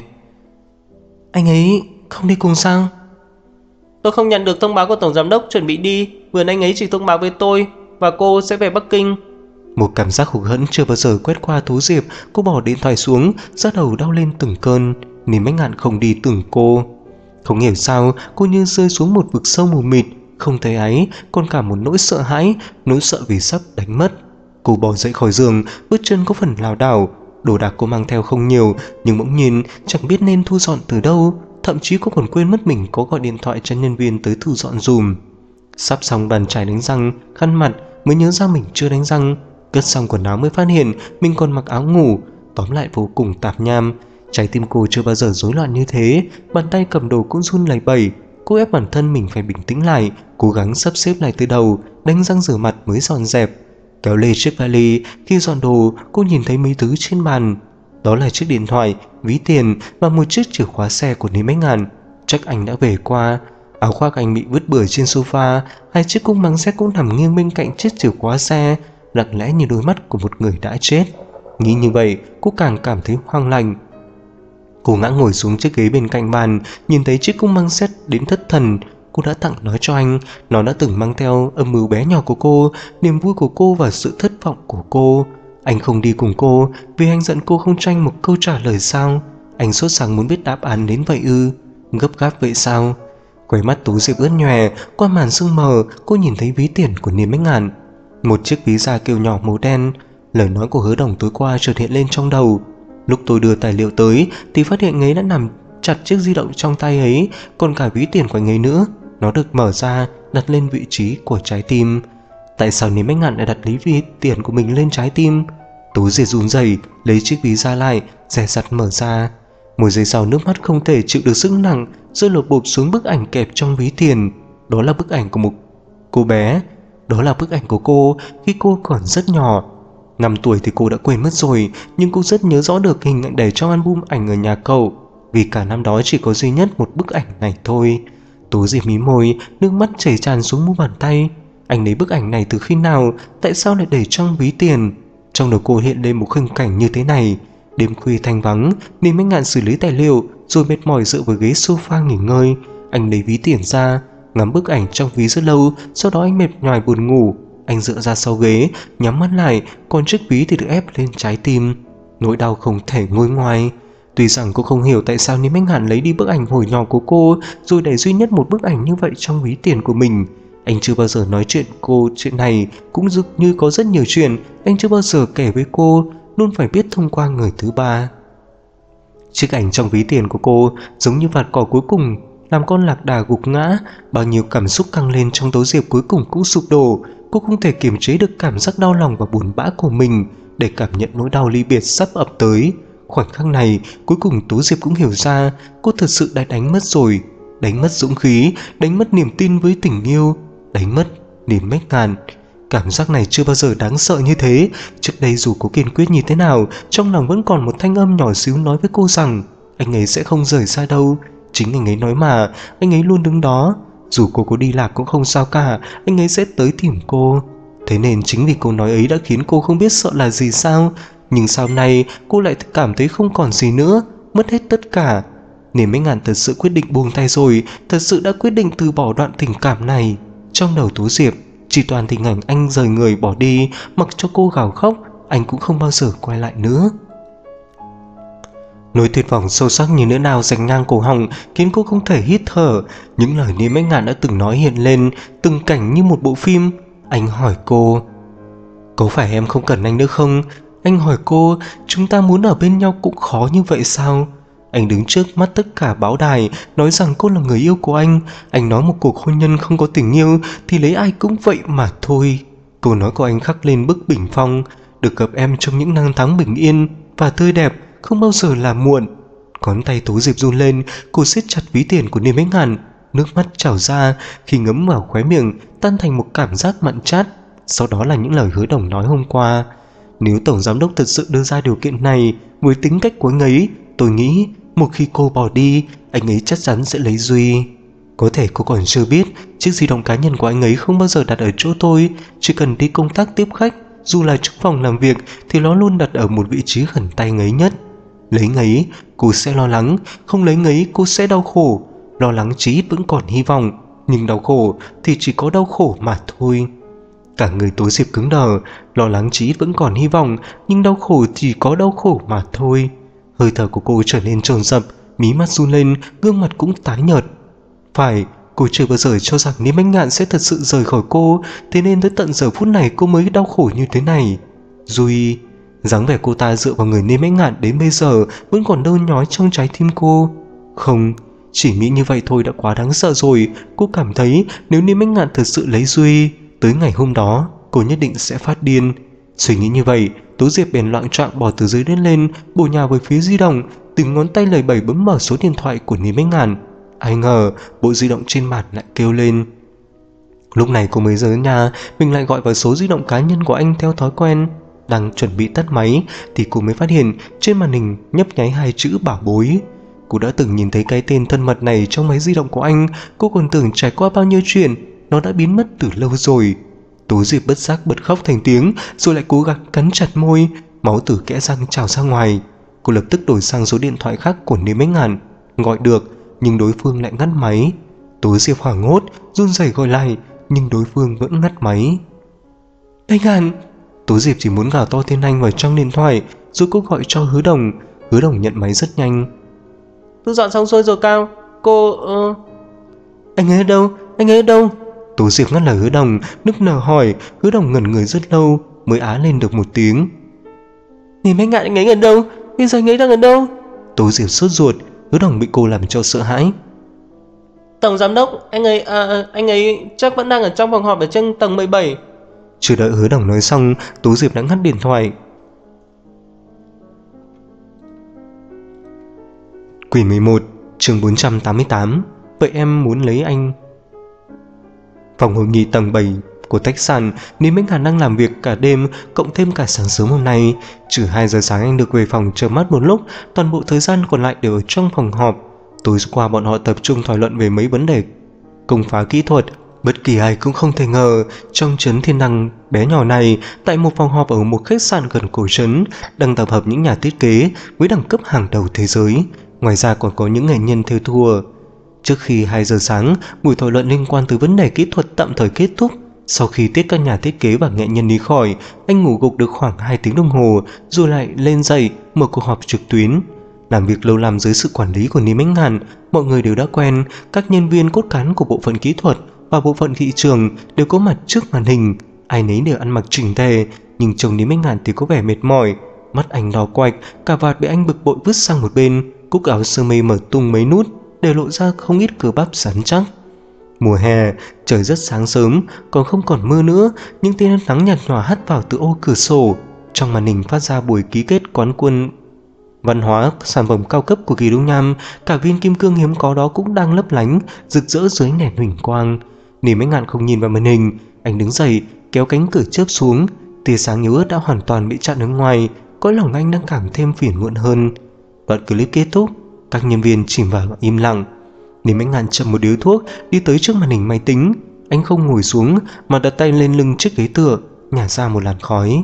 Anh ấy không đi cùng sao? Tôi không nhận được thông báo của tổng giám đốc chuẩn bị đi. Vừa anh ấy chỉ thông báo với tôi và cô sẽ về Bắc Kinh. Một cảm giác hụt hẫng chưa bao giờ quét qua Tố Diệp. Cô bỏ điện thoại xuống, da đầu đau lên từng cơn. Điền Bách Ngạn không đi từng cô. Không hiểu sao cô như rơi xuống một vực sâu mù mịt, không thấy ấy, còn cả một nỗi sợ hãi, nỗi sợ vì sắp đánh mất. Cô bò dậy khỏi giường, bước chân có phần lảo đảo. Đồ đạc cô mang theo không nhiều, nhưng bỗng nhiên chẳng biết nên thu dọn từ đâu. Thậm chí cô còn quên mất mình có gọi điện thoại cho nhân viên tới thu dọn dùm. Sắp xong bàn chải đánh răng, khăn mặt, mới nhớ ra mình chưa đánh răng. Cất xong quần áo mới phát hiện mình còn mặc áo ngủ. Tóm lại vô cùng tạp nham. Trái tim cô chưa bao giờ rối loạn như thế. Bàn tay cầm đồ cũng run lẩy bẩy. Cô ép bản thân mình phải bình tĩnh lại, cố gắng sắp xếp lại từ đầu, đánh răng rửa mặt mới dọn dẹp. Kéo lê chiếc vali, khi dọn đồ cô nhìn thấy mấy thứ trên bàn. Đó là chiếc điện thoại, ví tiền và một chiếc chìa khóa xe của Điền Bách Ngạn. Chắc anh đã về qua. Áo khoác anh bị vứt bừa trên sofa, hai chiếc cung mắng xe cũng nằm nghiêng bên cạnh chiếc chìa khóa xe, lặng lẽ như đôi mắt của một người đã chết. Nghĩ như vậy cô càng cảm thấy hoang lạnh. Cô ngã ngồi xuống chiếc ghế bên cạnh bàn, nhìn thấy chiếc cung măng xét đến thất thần. Cô đã tặng nó cho anh. Nó đã từng mang theo âm mưu bé nhỏ của cô, niềm vui của cô và sự thất vọng của cô. Anh không đi cùng cô vì anh giận cô không cho anh một câu trả lời sao? Anh sốt sắng muốn biết đáp án đến vậy ư? Gấp gáp vậy sao? Khóe mắt Tú Diệp ướt nhòe. Qua màn sương mờ cô nhìn thấy ví tiền của Điền Bách Ngạn, một chiếc ví da kêu nhỏ màu đen. Lời nói của Hứa Đồng tối qua chợt hiện lên trong đầu. Lúc tôi đưa tài liệu tới thì phát hiện ấy đã nằm chặt chiếc di động trong tay ấy, còn cả ví tiền của anh ấy nữa. Nó được mở ra, đặt lên vị trí của trái tim. Tại sao Điền Bách Ngạn lại đặt lấy ví tiền của mình lên trái tim? Tú Diệp run rẩy lấy chiếc ví ra lại, dè dặt mở ra. Một giây sau nước mắt không thể chịu được sức nặng rơi lột bột xuống bức ảnh kẹp trong ví tiền. Đó là bức ảnh của một cô bé. Đó là bức ảnh của cô khi cô còn rất nhỏ. 5 tuổi thì cô đã quên mất rồi, nhưng cô rất nhớ rõ được hình ảnh để trong album ảnh ở nhà cậu, vì cả năm đó chỉ có duy nhất một bức ảnh này thôi. Tố Diệp mí môi, nước mắt chảy tràn xuống mu bàn tay. Anh lấy bức ảnh này từ khi nào? Tại sao lại để trong ví tiền? Trong đầu cô hiện lên một khung cảnh như thế này. Đêm khuya thanh vắng, Ninh Bách Ngạn xử lý tài liệu rồi mệt mỏi dựa vào ghế sofa nghỉ ngơi. Anh lấy ví tiền ra, ngắm bức ảnh trong ví rất lâu, sau đó anh mệt nhoài buồn ngủ. Anh dựa ra sau ghế, nhắm mắt lại, còn chiếc ví thì được ép lên trái tim. Nỗi đau không thể nguôi ngoai. Tuy rằng cô không hiểu tại sao Ninh Bách Ngạn lấy đi bức ảnh hồi nhỏ của cô rồi để duy nhất một bức ảnh như vậy trong ví tiền của mình. Anh chưa bao giờ nói chuyện này, cũng dường như có rất nhiều chuyện anh chưa bao giờ kể với cô, luôn phải biết thông qua người thứ ba. Chiếc ảnh trong ví tiền của cô giống như vạt cỏ cuối cùng làm con lạc đà gục ngã. Bao nhiêu cảm xúc căng lên trong Tố Diệp cuối cùng cũng sụp đổ. Cô không thể kiềm chế được cảm giác đau lòng và buồn bã của mình để cảm nhận nỗi đau ly biệt sắp ập tới. Khoảnh khắc này cuối cùng Tố Diệp cũng hiểu ra cô thật sự đã đánh mất rồi. Đánh mất dũng khí, đánh mất niềm tin với tình yêu, đánh mất Ninh Bách Ngạn. Cảm giác này chưa bao giờ đáng sợ như thế. Trước đây dù có kiên quyết như thế nào, trong lòng vẫn còn một thanh âm nhỏ xíu nói với cô rằng anh ấy sẽ không rời xa đâu. Chính anh ấy nói mà, anh ấy luôn đứng đó. Dù cô có đi lạc cũng không sao cả, anh ấy sẽ tới tìm cô. Thế nên chính vì câu nói ấy đã khiến cô không biết sợ là gì sao. Nhưng sau này cô lại cảm thấy không còn gì nữa, mất hết tất cả. Ninh Bách Ngạn thật sự quyết định buông tay rồi, thật sự đã quyết định từ bỏ đoạn tình cảm này. Trong đầu Tố Diệp chỉ toàn hình ảnh anh rời người bỏ đi, mặc cho cô gào khóc, anh cũng không bao giờ quay lại nữa. Nỗi tuyệt vọng sâu sắc như nỗi đau rạch ngang cổ họng khiến cô không thể hít thở. Những lời Ninh Bách Ngạn đã từng nói hiện lên, từng cảnh như một bộ phim. Anh hỏi cô, có phải em không cần anh nữa không? Anh hỏi cô, chúng ta muốn ở bên nhau cũng khó như vậy sao? Anh đứng trước mắt tất cả báo đài nói rằng cô là người yêu của anh. Anh nói một cuộc hôn nhân không có tình yêu thì lấy ai cũng vậy mà thôi. Câu nói của anh khắc lên bức bình phong, được gặp em trong những năm tháng bình yên và tươi đẹp không bao giờ là muộn. Ngón tay Tố Diệp run lên, cô siết chặt ví tiền của Ninh Bách Ngạn. Nước mắt trào ra, khi ngấm vào khóe miệng tan thành một cảm giác mặn chát. Sau đó là những lời hứa Đồng nói hôm qua. Nếu tổng giám đốc thật sự đưa ra điều kiện này với tính cách của anh ấy, tôi nghĩ một khi cô bỏ đi, anh ấy chắc chắn sẽ lấy Duy. Có thể cô còn chưa biết, chiếc di động cá nhân của anh ấy không bao giờ đặt ở chỗ tôi. Chỉ cần đi công tác tiếp khách, dù là trong phòng làm việc, thì nó luôn đặt ở một vị trí gần tay anh ấy nhất. Lấy anh ấy, cô sẽ lo lắng. Không lấy anh ấy, cô sẽ đau khổ. Lo lắng chí ít vẫn còn hy vọng, nhưng đau khổ thì chỉ có đau khổ mà thôi. Cả người Tố Diệp cứng đờ. Lo lắng chí ít vẫn còn hy vọng, nhưng đau khổ chỉ có đau khổ mà thôi. Hơi thở của cô trở nên chồn dập, mí mắt run lên, gương mặt cũng tái nhợt. Phải, cô chưa bao giờ cho rằng Ninh Bách Ngạn sẽ thật sự rời khỏi cô, thế nên tới tận giờ phút này cô mới đau khổ như thế này. Duy, dáng vẻ cô ta dựa vào người Ninh Bách Ngạn đến bây giờ vẫn còn đau nhói trong trái tim cô. Không, chỉ nghĩ như vậy thôi đã quá đáng sợ rồi. Cô cảm thấy nếu Ninh Bách Ngạn thật sự lấy Duy, tới ngày hôm đó cô nhất định sẽ phát điên. Suy nghĩ như vậy, Tố Diệp bèn loạng choạng bỏ từ dưới đất lên, bổ nhào về phía di động, từng ngón tay lầy bẩy bấm mở số điện thoại của Ninh Bách Ngạn. Ai ngờ bộ di động trên bàn lại kêu lên. Lúc này cô mới nhớ ra mình lại gọi vào số di động cá nhân của anh theo thói quen. Đang chuẩn bị tắt máy thì cô mới phát hiện trên màn hình nhấp nháy hai chữ Bảo Bối. Cô đã từng nhìn thấy cái tên thân mật này trong máy di động của anh. Cô còn tưởng trải qua bao nhiêu chuyện, nó đã biến mất từ lâu rồi. Tố Diệp bất giác bật khóc thành tiếng, rồi lại cố gắng cắn chặt môi, máu từ kẽ răng trào ra ngoài. Cô lập tức đổi sang số điện thoại khác của Ninh Bách Ngạn, gọi được nhưng đối phương lại ngắt máy. Tố Diệp hoảng hốt run rẩy gọi lại, nhưng đối phương vẫn ngắt máy. Bách Ngạn! Tố Diệp chỉ muốn gào to tên anh vào trong điện thoại, rồi cô gọi cho Hứa Đồng. Hứa Đồng nhận máy rất nhanh. Thu dọn xong xuôi rồi Cao. Cô... Anh ấy ở đâu? Anh ấy ở đâu? Tố Diệp ngắt lời Hứa Đồng, nức nở hỏi. Hứa Đồng ngẩn người rất lâu mới á lên được một tiếng. Ninh Bách Ngạn anh ấy ở đâu? Bây giờ anh ấy đang ở đâu? Tố Diệp sốt ruột. Hứa Đồng bị cô làm cho sợ hãi. Tổng giám đốc, anh ấy chắc vẫn đang ở trong phòng họp ở trên tầng 17. Chưa đợi Hứa Đồng nói xong, Tố Diệp đã ngắt điện thoại. Quyển 11, chương 488. Vậy em muốn lấy anh? Phòng hội nghị tầng 7 của khách sạn, Lý Minh Hàn đang làm việc cả đêm cộng thêm cả sáng sớm hôm nay. Trừ 2 giờ sáng anh được về phòng chợp mắt một lúc, toàn bộ thời gian còn lại đều ở trong phòng họp. Tối qua bọn họ tập trung thảo luận về mấy vấn đề công phá kỹ thuật. Bất kỳ ai cũng không thể ngờ trong trấn Thiên Đăng bé nhỏ này, tại một phòng họp ở một khách sạn gần cổ trấn, đang tập hợp những nhà thiết kế với đẳng cấp hàng đầu thế giới. Ngoài ra còn có những nghệ nhân theo thùa. Trước khi 2 giờ sáng, buổi thảo luận liên quan tới vấn đề kỹ thuật tạm thời kết thúc. Sau khi tiết các nhà thiết kế và nghệ nhân đi khỏi, anh ngủ gục được khoảng 2 tiếng đồng hồ, rồi lại lên dậy mở cuộc họp trực tuyến. Làm việc lâu năm dưới sự quản lý của Lý Minh Hàn, mọi người đều đã quen. Các nhân viên cốt cán của bộ phận kỹ thuật và bộ phận thị trường đều có mặt trước màn hình. Ai nấy đều ăn mặc chỉnh tề, nhưng trông Lý Minh Hàn thì có vẻ mệt mỏi. Mắt anh đỏ quạch, cà vạt bị anh bực bội vứt sang một bên, cúc áo sơ mi mở tung mấy nút để lộ ra không ít cơ bắp rắn chắc. Mùa hè, trời rất sáng sớm, còn không còn mưa nữa, những tia nắng nhạt nhòa hắt vào từ ô cửa sổ. Trong màn hình phát ra buổi ký kết quán quân văn hóa sản phẩm cao cấp của Kỳ Đông Nham, cả viên kim cương hiếm có đó cũng đang lấp lánh, rực rỡ dưới nền huỳnh quang. Lý Minh Hàn không nhìn vào màn hình, anh đứng dậy, kéo cánh cửa chớp xuống, tia sáng yếu ớt đã hoàn toàn bị chặn ở ngoài, cõi lòng anh đang cảm thêm phiền muộn hơn. Đoạn clip kết thúc, các nhân viên chìm vào im lặng. Lý Minh Hàn chậm một điếu thuốc, đi tới trước màn hình máy tính. Anh không ngồi xuống mà đặt tay lên lưng chiếc ghế tựa, nhả ra một làn khói.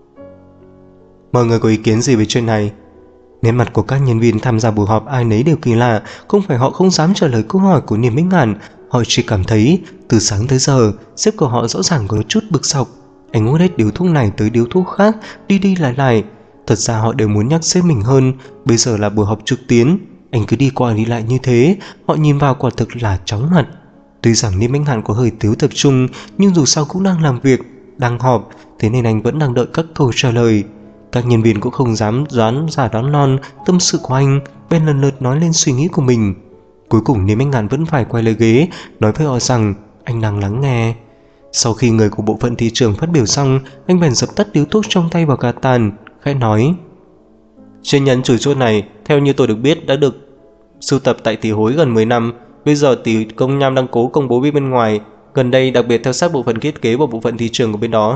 Mọi người có ý kiến gì về chuyện này? Nét mặt của các nhân viên tham gia buổi họp ai nấy đều kỳ lạ. Không phải họ không dám trả lời câu hỏi của Lý Minh Hàn, họ chỉ cảm thấy từ sáng tới giờ sếp của họ rõ ràng có chút bực dọc. Anh hút hết điếu thuốc này tới điếu thuốc khác, đi đi lại lại. Thật ra họ đều muốn nhắc sếp mình hơn. Bây giờ là buổi họp trực tuyến, anh cứ đi qua đi lại như thế, họ nhìn vào quả thực là chóng mặt. Tuy rằng Lý Minh Hàn có hơi thiếu tập trung, nhưng dù sao cũng đang làm việc, đang họp, thế nên anh vẫn đang đợi các câu trả lời. Các nhân viên cũng không dám đoán giả đoán non tâm sự của anh, bên lần lượt nói lên suy nghĩ của mình. Cuối cùng Lý Minh Hàn vẫn phải quay lại ghế, nói với họ rằng anh đang lắng nghe. Sau khi người của bộ phận thị trường phát biểu xong, anh bèn dập tắt điếu thuốc trong tay vào gạt tàn, khẽ nói: Trên nhẫn chủ chốt này, theo như tôi được biết, đã được sưu tập tại Tỷ Hối gần 10 năm. Bây giờ Tỷ Công Nham đang cố công bố với bên ngoài, gần đây đặc biệt theo sát bộ phận thiết kế và bộ phận thị trường của bên đó.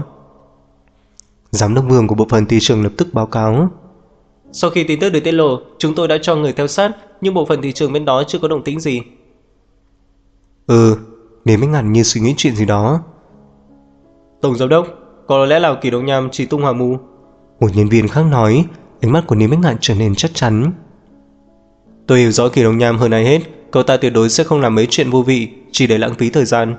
Giám đốc Vương của bộ phận thị trường lập tức báo cáo: Sau khi tin tức được tiết lộ, chúng tôi đã cho người theo sát, nhưng bộ phận thị trường bên đó chưa có động tĩnh gì. Lý Minh Hàn như suy nghĩ chuyện gì đó. Tổng giám đốc, có lẽ là Kỳ Đông Nham chỉ tung hỏa mù. Một nhân viên khác nói. Ánh mắt của Lý Minh Hàn trở nên chắc chắn. Tôi hiểu rõ Kỳ Đông Nham hơn ai hết, cậu ta tuyệt đối sẽ không làm mấy chuyện vô vị, chỉ để lãng phí thời gian.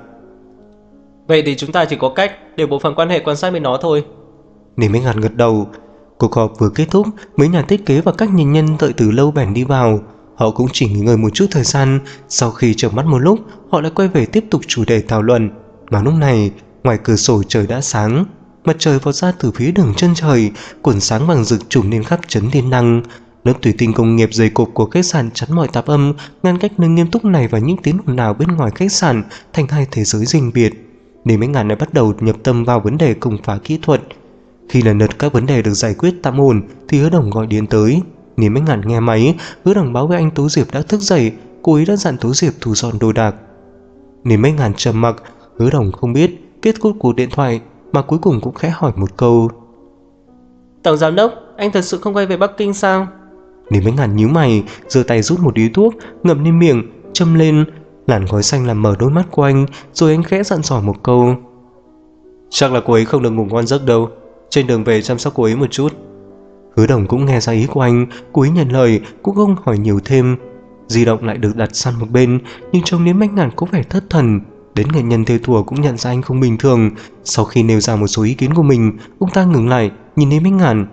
Vậy thì chúng ta chỉ có cách để bộ phận quan hệ quan sát bên đó thôi. Lý Minh Hàn gật đầu. Cuộc họp vừa kết thúc, mấy nhà thiết kế và các nhân nhân đợi từ lâu bèn đi vào. Họ cũng chỉ nghỉ ngơi một chút thời gian. Sau khi chợp mắt một lúc, họ lại quay về tiếp tục chủ đề thảo luận. Mà lúc này, ngoài cửa sổ trời đã sáng, mặt trời vọt ra từ phía đường chân trời, cuộn sáng vàng rực trùm lên khắp trấn Thiên Đăng. Lớp thủy tinh công nghiệp dày cộp của khách sạn chắn mọi tạp âm, ngăn cách nơi nghiêm túc này và những tiếng ồn ào bên ngoài khách sạn thành hai thế giới riêng biệt. Lý Minh Hàn đã bắt đầu nhập tâm vào vấn đề công phá kỹ thuật. Khi lần lượt các vấn đề được giải quyết tạm ổn thì Hứa Đồng gọi điện tới. Lý Minh Hàn nghe máy, Hứa Đồng báo với anh Tố Diệp đã thức dậy, cô ấy đã dặn Tố Diệp thu dọn đồ đạc. Lý Minh Hàn trầm mặc, Hứa Đồng không biết kết cục của điện thoại mà cuối cùng cũng khẽ hỏi một câu: Tổng giám đốc, anh thật sự không quay về Bắc Kinh sao? Lý Minh Hàn nhíu mày, giơ tay rút một điếu thuốc, ngậm lên miệng, châm lên. Làn khói xanh làm mở đôi mắt của anh, rồi anh khẽ dặn dò một câu: Chắc là cô ấy không được ngủ ngon giấc đâu, trên đường về chăm sóc cô ấy một chút. Hứa Đồng cũng nghe ra ý của anh, cô ấy nhận lời, cũng không hỏi nhiều thêm. Di động lại được đặt sang một bên, nhưng trông Lý Minh Hàn có vẻ thất thần. Đến nghệ nhân theo thùa cũng nhận ra anh không bình thường. Sau khi nêu ra một số ý kiến của mình, ông ta ngừng lại, nhìn Lý Minh Hàn: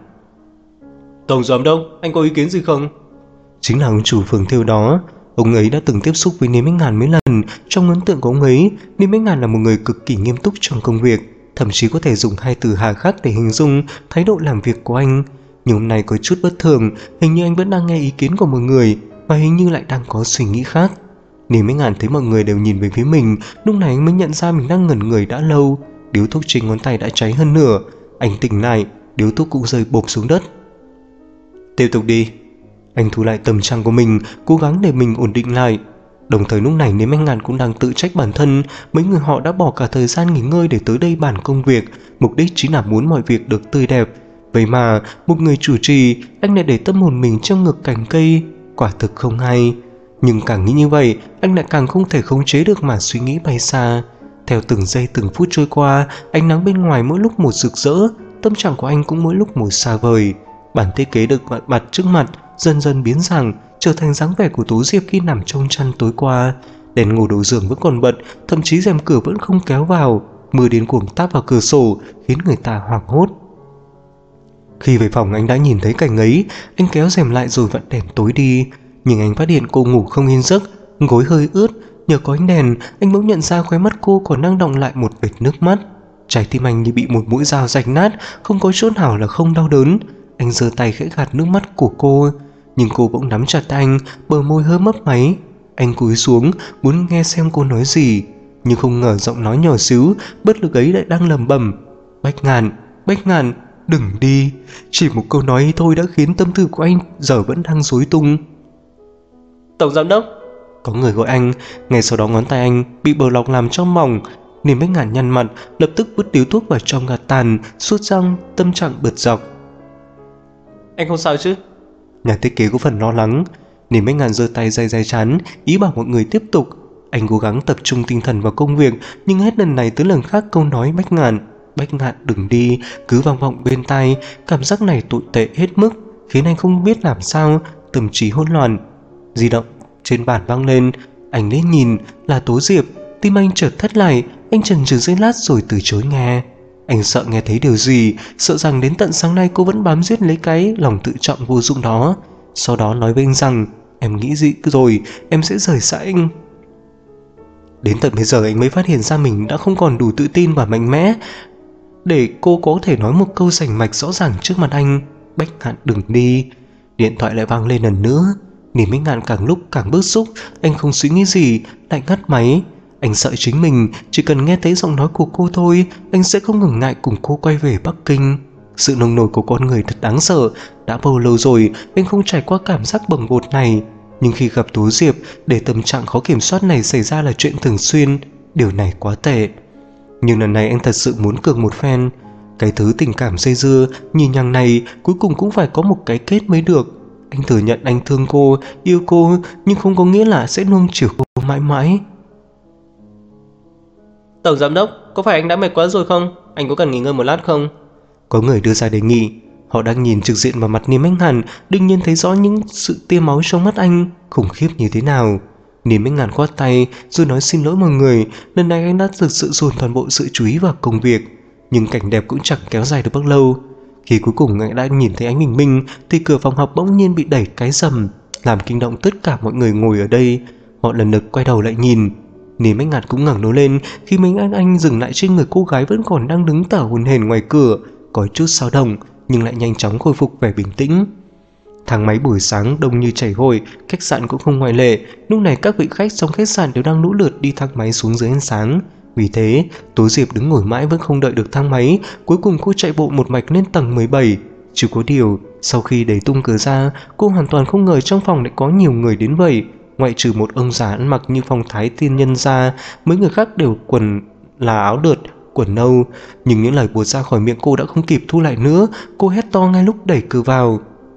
Tổng giám đốc, anh có ý kiến gì không? Chính là ông chủ phường thêu đó. Ông ấy đã từng tiếp xúc với Lý Minh Hàn mấy lần. Trong ấn tượng của ông ấy, Lý Minh Hàn là một người cực kỳ nghiêm túc trong công việc, thậm chí có thể dùng hai từ hà khắc để hình dung thái độ làm việc của anh. Nhưng hôm nay có chút bất thường, hình như anh vẫn đang nghe ý kiến của một người, và hình như lại đang có suy nghĩ khác. Lý Minh Hàn thấy mọi người đều nhìn về phía mình, lúc này anh mới nhận ra mình đang ngẩn người đã lâu. Điếu thuốc trên ngón tay đã cháy hơn nửa. Anh tỉnh lại, điếu thuốc cũng rơi bộp xuống đất. Tiếp tục đi. Anh thu lại tâm trạng của mình, cố gắng để mình ổn định lại. Đồng thời lúc này Niêm Anh Ngạn cũng đang tự trách bản thân, mấy người họ đã bỏ cả thời gian nghỉ ngơi để tới đây bàn công việc, mục đích chính là muốn mọi việc được tươi đẹp. Vậy mà một người chủ trì, anh lại để tâm hồn mình trong ngực cành cây, quả thực không hay. Nhưng càng nghĩ như vậy, anh lại càng không thể khống chế được mà suy nghĩ bay xa. Theo từng giây từng phút trôi qua, ánh nắng bên ngoài mỗi lúc một rực rỡ, tâm trạng của anh cũng mỗi lúc một xa vời. Bản thiết kế được bật trước mặt dần dần biến dạng, trở thành dáng vẻ của Tố Diệp khi nằm trong chăn tối qua. Đèn ngủ đầu giường vẫn còn bật, thậm chí rèm cửa vẫn không kéo vào. Mưa điên cuồng táp vào cửa sổ khiến người ta hoảng hốt. Khi về phòng anh đã nhìn thấy cảnh ấy, anh kéo rèm lại rồi vặn đèn tối đi. Nhưng anh phát hiện cô ngủ không yên giấc, gối hơi ướt. Nhờ có ánh đèn, anh bỗng nhận ra khóe mắt cô còn đang đọng lại một vệt nước mắt. Trái tim anh như bị một mũi dao rạch nát, không có chỗ nào là không đau đớn. Anh giơ tay khẽ gạt nước mắt của cô, nhưng cô bỗng nắm chặt anh, bờ môi hơi mấp máy. Anh cúi xuống muốn nghe xem cô nói gì, nhưng không ngờ giọng nói nhỏ xíu bất lực ấy lại đang lẩm bẩm: Bách Ngạn, đừng đi. Chỉ một câu nói ấy thôi đã khiến tâm tư của anh giờ vẫn đang rối tung. Tổng giám đốc. Có người gọi anh. Ngay sau đó ngón tay anh bị bờ lọc làm cho mỏng. Niềm Bách Ngạn nhăn mặt, lập tức vứt điếu thuốc vào trong gạt tàn, sút răng, tâm trạng bật dọc. Anh không sao chứ? Nhà thiết kế có phần lo lắng. Niềm Bách Ngạn giơ tay day chán, ý bảo mọi người tiếp tục. Anh cố gắng tập trung tinh thần vào công việc, nhưng hết lần này tới lần khác câu nói Bách Ngạn đừng đi cứ vang vọng bên tai. Cảm giác này tồi tệ hết mức, khiến anh không biết làm sao, tâm trí hỗn loạn. Di động trên bàn vang lên, anh lên nhìn là Tố Diệp. Tim anh chợt thắt lại, anh chần chừ giây lát rồi từ chối nghe. Anh sợ nghe thấy điều gì, sợ rằng đến tận sáng nay cô vẫn bám giết lấy cái lòng tự trọng vô dụng đó. Sau đó nói với anh rằng: em nghĩ gì rồi, em sẽ rời xa anh. Đến tận bây giờ anh mới phát hiện ra mình đã không còn đủ tự tin và mạnh mẽ để cô có thể nói một câu rành mạch rõ ràng trước mặt anh: Bách Ngạn đừng đi. Điện thoại lại vang lên lần nữa. Niềm Bách Ngạn càng lúc càng bức xúc, anh không suy nghĩ gì lại ngắt máy. Anh sợ chính mình chỉ cần nghe thấy giọng nói của cô thôi, anh sẽ không ngừng ngại cùng cô quay về Bắc Kinh. Sự nồng nổi của con người thật đáng sợ. Đã bao lâu rồi anh không trải qua cảm giác bồng bột này. Nhưng khi gặp Tố Diệp, để tâm trạng khó kiểm soát này xảy ra là chuyện thường xuyên. Điều này quá tệ. Nhưng lần này anh thật sự muốn cược một phen. Cái thứ tình cảm dây dưa nhì nhằng này cuối cùng cũng phải có một cái kết mới được. Anh thừa nhận anh thương cô, yêu cô, nhưng không có nghĩa là sẽ nuông chiều cô mãi mãi. Tổng giám đốc, có phải anh đã mệt quá rồi không? Anh có cần nghỉ ngơi một lát không? Có người đưa ra đề nghị. Họ đang nhìn trực diện vào mặt Niềm Bách Ngạn, đương nhiên thấy rõ những sự tia máu trong mắt anh khủng khiếp như thế nào. Niềm Bách Ngạn khoát tay rồi nói xin lỗi mọi người. Lần này anh đã thực sự dồn toàn bộ sự chú ý vào công việc. Nhưng cảnh đẹp cũng chẳng kéo dài được bao lâu. Khi cuối cùng anh đã nhìn thấy ánh bình minh thì cửa phòng học bỗng nhiên bị đẩy cái rầm, làm kinh động tất cả mọi người ngồi ở đây. Họ lần lượt quay đầu lại nhìn. Niềm Bách Ngạn cũng ngẩng đầu lên khi mình anh dừng lại trên người cô gái vẫn còn đang đứng thở hổn hển ngoài cửa, có chút xáo động nhưng lại nhanh chóng khôi phục vẻ bình tĩnh. Thang máy buổi sáng đông như chảy hội, khách sạn cũng không ngoại lệ. Lúc này các vị khách trong khách sạn đều đang lũ lượt đi thang máy xuống dưới ánh sáng. Vì thế, Tố Diệp đứng ngồi mãi vẫn không đợi được thang máy. Cuối cùng cô chạy bộ một mạch lên tầng 17. Chỉ có điều, sau khi đẩy tung cửa ra, cô hoàn toàn không ngờ trong phòng lại có nhiều người đến vậy. Ngoại trừ một ông già ăn mặc như phong thái tiên nhân ra, mấy người khác đều quần là áo lượt, quần nâu. Nhưng những lời buột ra khỏi miệng cô đã không kịp thu lại nữa. Cô hét to ngay lúc đẩy cửa vào: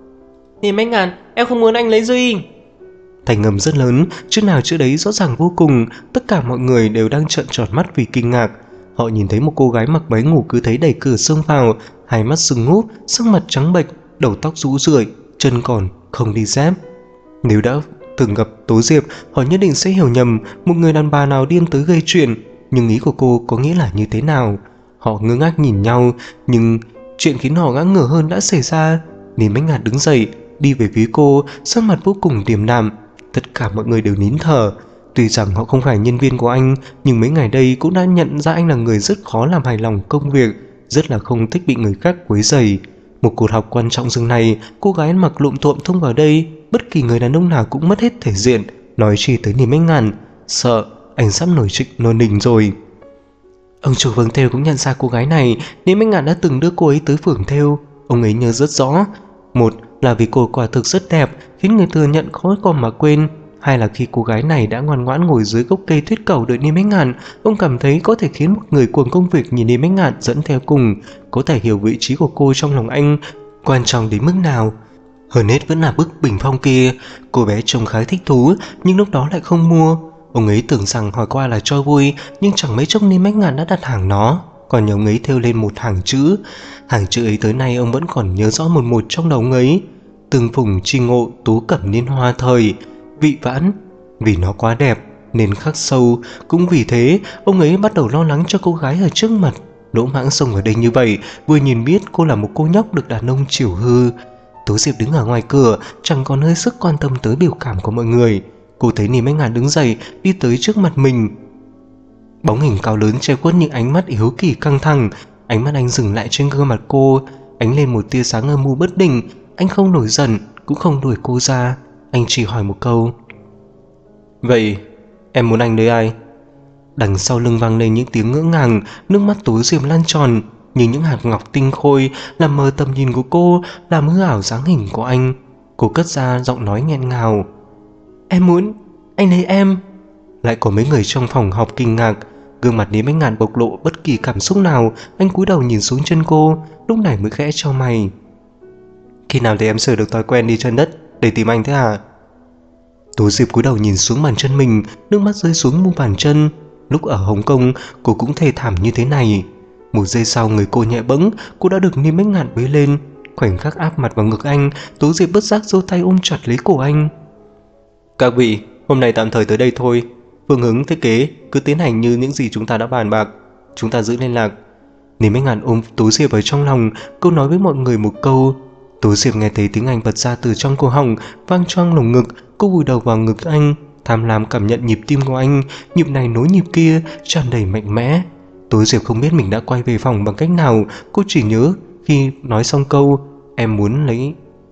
Niềm Bách Ngạn, em không muốn anh lấy Duy. Thành ngầm rất lớn, chữ nào chữ đấy rõ ràng vô cùng. Tất cả mọi người đều đang trợn tròn mắt vì kinh ngạc. Họ nhìn thấy một cô gái mặc váy ngủ cứ thấy đẩy cửa xông vào, hai mắt sưng húp, sắc mặt trắng bệch, đầu tóc rũ rượi, chân còn không đi dép. Nếu đã từng gặp Tố Diệp, họ nhất định sẽ hiểu nhầm một người đàn bà nào điên tới gây chuyện. Nhưng ý của cô có nghĩa là như thế nào? Họ ngơ ngác nhìn nhau, nhưng chuyện khiến họ ngã ngửa hơn đã xảy ra. Niềm Bách Ngạn đứng dậy, đi về phía cô, sắc mặt vô cùng điềm đạm. Tất cả mọi người đều nín thở. Tuy rằng họ không phải nhân viên của anh, nhưng mấy ngày đây cũng đã nhận ra anh là người rất khó làm hài lòng công việc, rất là không thích bị người khác quấy rầy. Một cuộc họp quan trọng dường này, cô gái ăn mặc lụm thuộm thông vào đây, bất kỳ người đàn ông nào cũng mất hết thể diện, nói chi tới Niềm Bách Ngạn. Sợ anh sắp nổi đình rồi. Ông chủ phường thêu cũng nhận ra cô gái này. Niềm Bách Ngạn đã từng đưa cô ấy tới phường thêu. Ông ấy nhớ rất rõ. Một là vì cô quả thực rất đẹp, khiến người thừa nhận khó còn mà quên. hay là khi cô gái này đã ngoan ngoãn ngồi dưới gốc cây tuyết cầu đợi Niêm Bách Ngạn, ông cảm thấy có thể khiến một người cuồng công việc như Niêm Bách Ngạn dẫn theo cùng, có thể hiểu vị trí của cô trong lòng anh quan trọng đến mức nào. Hơn hết vẫn là bức bình phong kia, cô bé trông khá thích thú nhưng lúc đó lại không mua. Ông ấy tưởng rằng hỏi qua là cho vui, nhưng chẳng mấy chốc Niêm Bách Ngạn đã đặt hàng nó, còn nhờ ông ấy thêu lên một hàng chữ. Hàng chữ ấy tới nay ông vẫn còn nhớ rõ một một trong đầu ông ấy: Tương phùng tri ngộ, tú cẩm niên hoa thời, vị vãn. Vì nó quá đẹp nên khắc sâu, cũng vì thế ông ấy bắt đầu lo lắng cho cô gái ở trước mặt. Lỗ mãng xông ở đây như vậy, vừa nhìn biết cô là một cô nhóc được đàn ông chiều hư. Tố Diệp đứng ở ngoài cửa, chẳng còn hơi sức quan tâm tới biểu cảm của mọi người. Cô thấy Niêm Bách Ngạn đứng dậy, đi tới trước mặt mình. Bóng hình cao lớn che khuất những ánh mắt hiếu kỳ căng thẳng. Ánh mắt anh dừng lại trên gương mặt cô, ánh lên một tia sáng âm u bất định. Anh không nổi giận, cũng không đuổi cô ra. Anh chỉ hỏi một câu: Vậy em muốn anh lấy ai? Đằng sau lưng vang lên những tiếng ngỡ ngàng, nước mắt Tố Diệp lan tròn như những hạt ngọc tinh khôi, làm mờ tầm nhìn của cô, làm hư ảo dáng hình của anh. Cô cất ra giọng nói nghẹn ngào: Em muốn anh lấy em. Lại có mấy người trong phòng họp kinh ngạc. Gương mặt Niêm Bách Ngạn bộc lộ bất kỳ cảm xúc nào. Anh cúi đầu nhìn xuống chân cô, lúc này mới khẽ chau mày: Khi nào thì em sửa được thói quen đi chân đất để tìm anh thế hả? Tố Diệp cúi đầu nhìn xuống bàn chân mình, nước mắt rơi xuống mu bàn chân. Lúc ở Hồng Kông, cô cũng thê thảm như thế này. Một giây sau người cô nhẹ bẫng, cô đã được Niêm Bách Ngạn bế lên. Khoảnh khắc áp mặt vào ngực anh, Tố Diệp bất giác giơ tay ôm chặt lấy cổ anh. Các vị, hôm nay tạm thời tới đây thôi. Phương hướng thiết kế cứ tiến hành như những gì chúng ta đã bàn bạc. Chúng ta giữ liên lạc. Niêm Bách Ngạn ôm Tố Diệp ở trong lòng, cô nói với mọi người một câu. Tố Diệp nghe thấy tiếng Anh bật ra từ trong cổ họng, vang choang lồng ngực. Cô vùi đầu vào ngực anh, tham lam cảm nhận nhịp tim của anh, nhịp này nối nhịp kia, tràn đầy mạnh mẽ. Tố Diệp không biết mình đã quay về phòng bằng cách nào. Cô chỉ nhớ khi nói xong câu em muốn lấy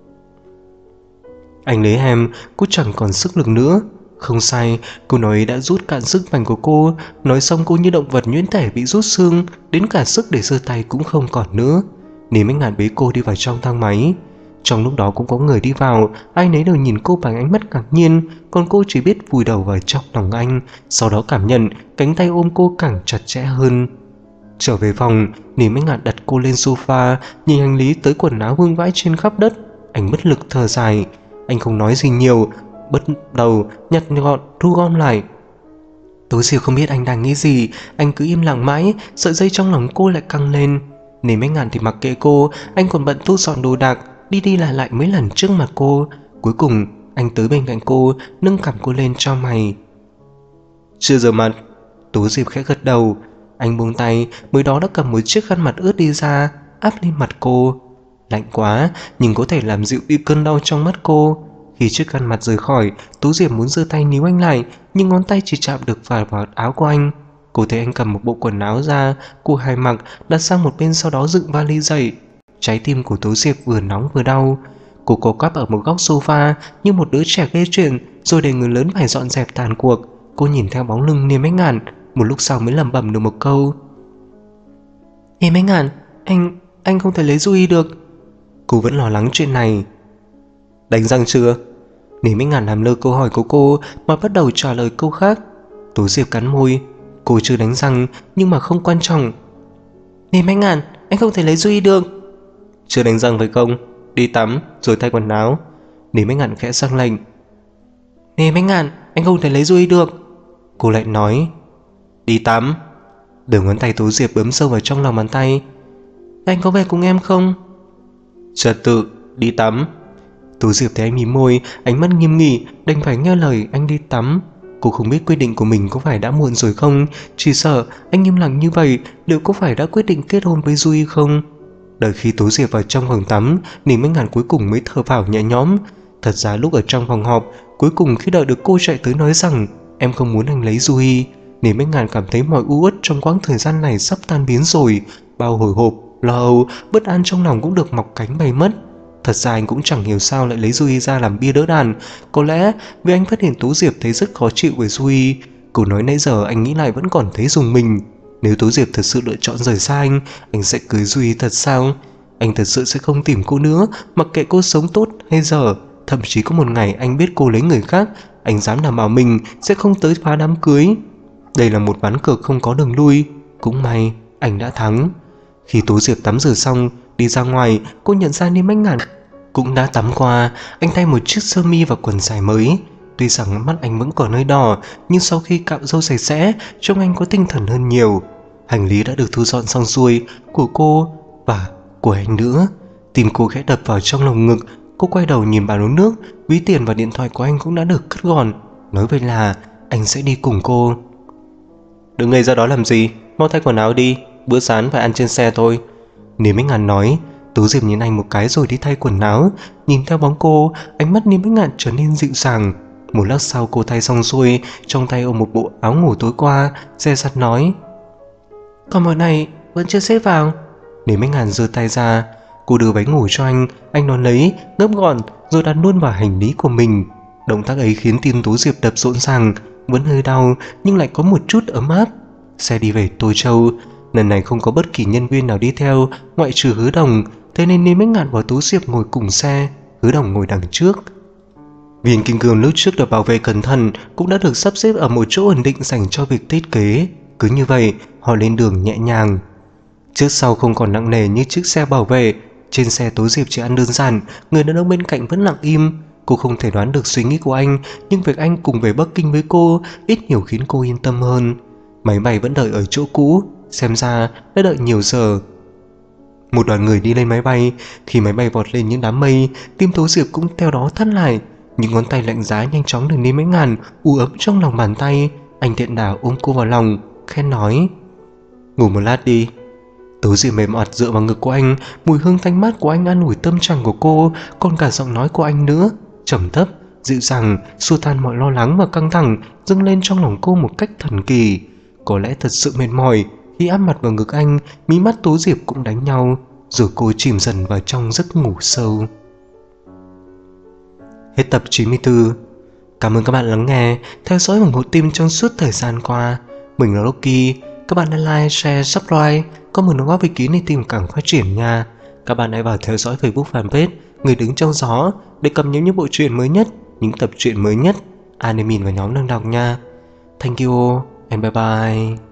anh lấy em, cô chẳng còn sức lực nữa. Không sai, câu nói đã rút cạn sức mạnh của cô. Nói xong cô như động vật nhuyễn thể bị rút xương, đến cả sức để giơ tay cũng không còn nữa. Niêm Bách Ngạn bế cô đi vào trong thang máy. Trong lúc đó cũng có người đi vào, ai nấy đều nhìn cô bằng ánh mắt ngạc nhiên, còn cô chỉ biết vùi đầu vào trong lòng anh, sau đó cảm nhận cánh tay ôm cô càng chặt chẽ hơn. Trở về phòng, Niêm Bách Ngạn đặt cô lên sofa, nhìn hành lý tới quần áo vương vãi trên khắp đất. Anh bất lực thở dài. Anh không nói gì nhiều, bắt đầu nhặt gọn thu gom lại. Tố Diệp không biết anh đang nghĩ gì, anh cứ im lặng mãi, sợi dây trong lòng cô lại căng lên. Niêm Bách Ngạn thì mặc kệ cô, anh còn bận thu dọn đồ đạc, đi đi lại lại mấy lần trước mặt cô. Cuối cùng anh tới bên cạnh cô, nâng cằm cô lên cho mày. Chưa rửa mặt? Tố Diệp khẽ gật đầu. Anh buông tay, mới đó đã cầm một chiếc khăn mặt ướt đi ra, áp lên mặt cô. Lạnh quá, nhưng có thể làm dịu đi cơn đau trong mắt cô. Khi chiếc khăn mặt rời khỏi, Tố Diệp muốn giơ tay níu anh lại, nhưng ngón tay chỉ chạm được vào áo của anh. Cô thấy anh cầm một bộ quần áo ra, cô hài mặc, đặt sang một bên, sau đó dựng vali dậy. Trái tim của Tố Diệp vừa nóng vừa đau. Cô co quắp ở một góc sofa như một đứa trẻ gây chuyện, rồi để người lớn phải dọn dẹp tàn cuộc. Cô nhìn theo bóng lưng Niêm Bách Ngạn, một lúc sau mới lẩm bẩm được một câu: Niêm Bách Ngạn, anh không thể lấy Du được. Cô vẫn lo lắng chuyện này. Đánh răng chưa? Niêm Bách Ngạn làm lơ câu hỏi của cô mà bắt đầu trả lời câu khác. Tố Diệp cắn môi. Cô chưa đánh răng, nhưng mà không quan trọng. Niêm Bách Ngạn, anh không thể lấy Du được. Chưa đánh răng phải không? Đi tắm rồi thay quần áo. Niêm Bách Ngạn khẽ sang lệnh. Niêm Bách Ngạn, anh không thể lấy Du được. Cô lại nói. Đi tắm. Đầu ngón tay Tố Diệp bấm sâu vào trong lòng bàn tay. Anh có về cùng em không? Trật tự, đi tắm. Tố Diệp thấy anh mím môi, ánh mắt nghiêm nghị, đành phải nghe lời anh đi tắm. Cô không biết quyết định của mình có phải đã muộn rồi không, chỉ sợ anh im lặng như vậy liệu có phải đã quyết định kết hôn với Duy không. Đợi khi Tố Diệp vào trong phòng tắm, Niêm Bách Ngạn cuối cùng mới thở phào nhẹ nhõm. Thật ra lúc ở trong phòng họp, cuối cùng khi đợi được cô chạy tới nói rằng em không muốn anh lấy Duy, Niêm Bách Ngạn cảm thấy mọi u uất trong quãng thời gian này sắp tan biến rồi. Bao hồi hộp, lo âu, bất an trong lòng cũng được mọc cánh bay mất. Thật ra anh cũng chẳng hiểu sao lại lấy Duy ra làm bia đỡ đàn. Có lẽ vì anh phát hiện Tố Diệp thấy rất khó chịu với Duy. Câu nói nãy giờ anh nghĩ lại vẫn còn thấy rùng mình. Nếu Tố Diệp thật sự lựa chọn rời xa anh sẽ cưới Duy thật sao? Anh thật sự sẽ không tìm cô nữa, mặc kệ cô sống tốt hay dở. Thậm chí có một ngày anh biết cô lấy người khác, anh dám đảm bảo mình sẽ không tới phá đám cưới. Đây là một ván cược không có đường lui. Cũng may anh đã thắng. Khi Tố Diệp tắm rửa xong đi ra ngoài, cô nhận ra Niêm Bách Ngạn cũng đã tắm qua. Anh thay một chiếc sơ mi và quần dài mới. Tuy rằng mắt anh vẫn còn hơi đỏ, nhưng sau khi cạo râu sạch sẽ, trông anh có tinh thần hơn nhiều. Hành lý đã được thu dọn xong xuôi, của cô và của anh nữa. Tim cô khẽ đập vào trong lồng ngực. Cô quay đầu nhìn ba lô nước, ví tiền và điện thoại của anh cũng đã được cất gọn. Nói vậy là anh sẽ đi cùng cô. Đừng ngây ra đó làm gì, mau thay quần áo đi, bữa sáng phải ăn trên xe thôi. Niêm Bách Ngạn nói. Tố Diệp nhìn anh một cái rồi đi thay quần áo. Nhìn theo bóng cô, ánh mắt Niêm Bách Ngạn trở nên dịu dàng. Một lát sau cô thay xong xuôi, trong tay ôm một bộ áo ngủ tối qua, dè dặt nói: Còn bộ này vẫn chưa xếp vào. Niêm Bách Ngạn giơ tay ra. Cô đưa váy ngủ cho anh đón lấy, gấp gọn rồi đặt luôn vào hành lý của mình. Động tác ấy khiến tim Tố Diệp đập rộn ràng, vẫn hơi đau nhưng lại có một chút ấm áp. Xe đi về Tô Châu. Lần này không có bất kỳ nhân viên nào đi theo ngoại trừ Hứa Đồng, thế nên Niêm Bách Ngạn và Tố Diệp ngồi cùng xe, Hứa Đồng ngồi đằng trước. Viên kim cương lúc trước được bảo vệ cẩn thận cũng đã được sắp xếp ở một chỗ ổn định dành cho việc thiết kế. Cứ như vậy họ lên đường nhẹ nhàng. Trước sau không còn nặng nề như chiếc xe bảo vệ. Trên xe Tố Diệp chỉ ăn đơn giản, người đàn ông bên cạnh vẫn lặng im. Cô không thể đoán được suy nghĩ của anh, nhưng việc anh cùng về Bắc Kinh với cô ít nhiều khiến cô yên tâm hơn. Máy bay vẫn đợi ở chỗ cũ, xem ra đã đợi nhiều giờ. Một đoàn người đi lên máy bay. Khi máy bay vọt lên những đám mây, tim Tố Diệp cũng theo đó thắt lại. Những ngón tay lạnh giá nhanh chóng được Niêm Bách Ngạn u ấm trong lòng bàn tay. Anh tiện đà ôm cô vào lòng, khen nói: Ngủ một lát đi. Tố Diệp mềm mặt dựa vào ngực của anh. Mùi hương thanh mát của anh an ủi tâm trạng của cô, còn cả giọng nói của anh nữa, trầm thấp, dịu dàng, xua tan mọi lo lắng và căng thẳng dâng lên trong lòng cô một cách thần kỳ. Có lẽ thật sự mệt mỏi. Khi áp mặt vào ngực anh, mí mắt Tố Diệp cũng đánh nhau, rồi cô chìm dần vào trong giấc ngủ sâu. Hết tập 94. Cảm ơn các bạn lắng nghe, theo dõi ủng hộ team trong suốt thời gian qua. Mình là Rocky. Các bạn đã like, share, subscribe, comment đóng góp ý kiến để team càng phát triển nha. Các bạn hãy vào theo dõi Facebook fanpage Người Đứng Trong Gió để cập nhật những bộ truyện mới nhất, những tập truyện mới nhất, anime và nhóm đang đọc nha. Thank you and bye bye.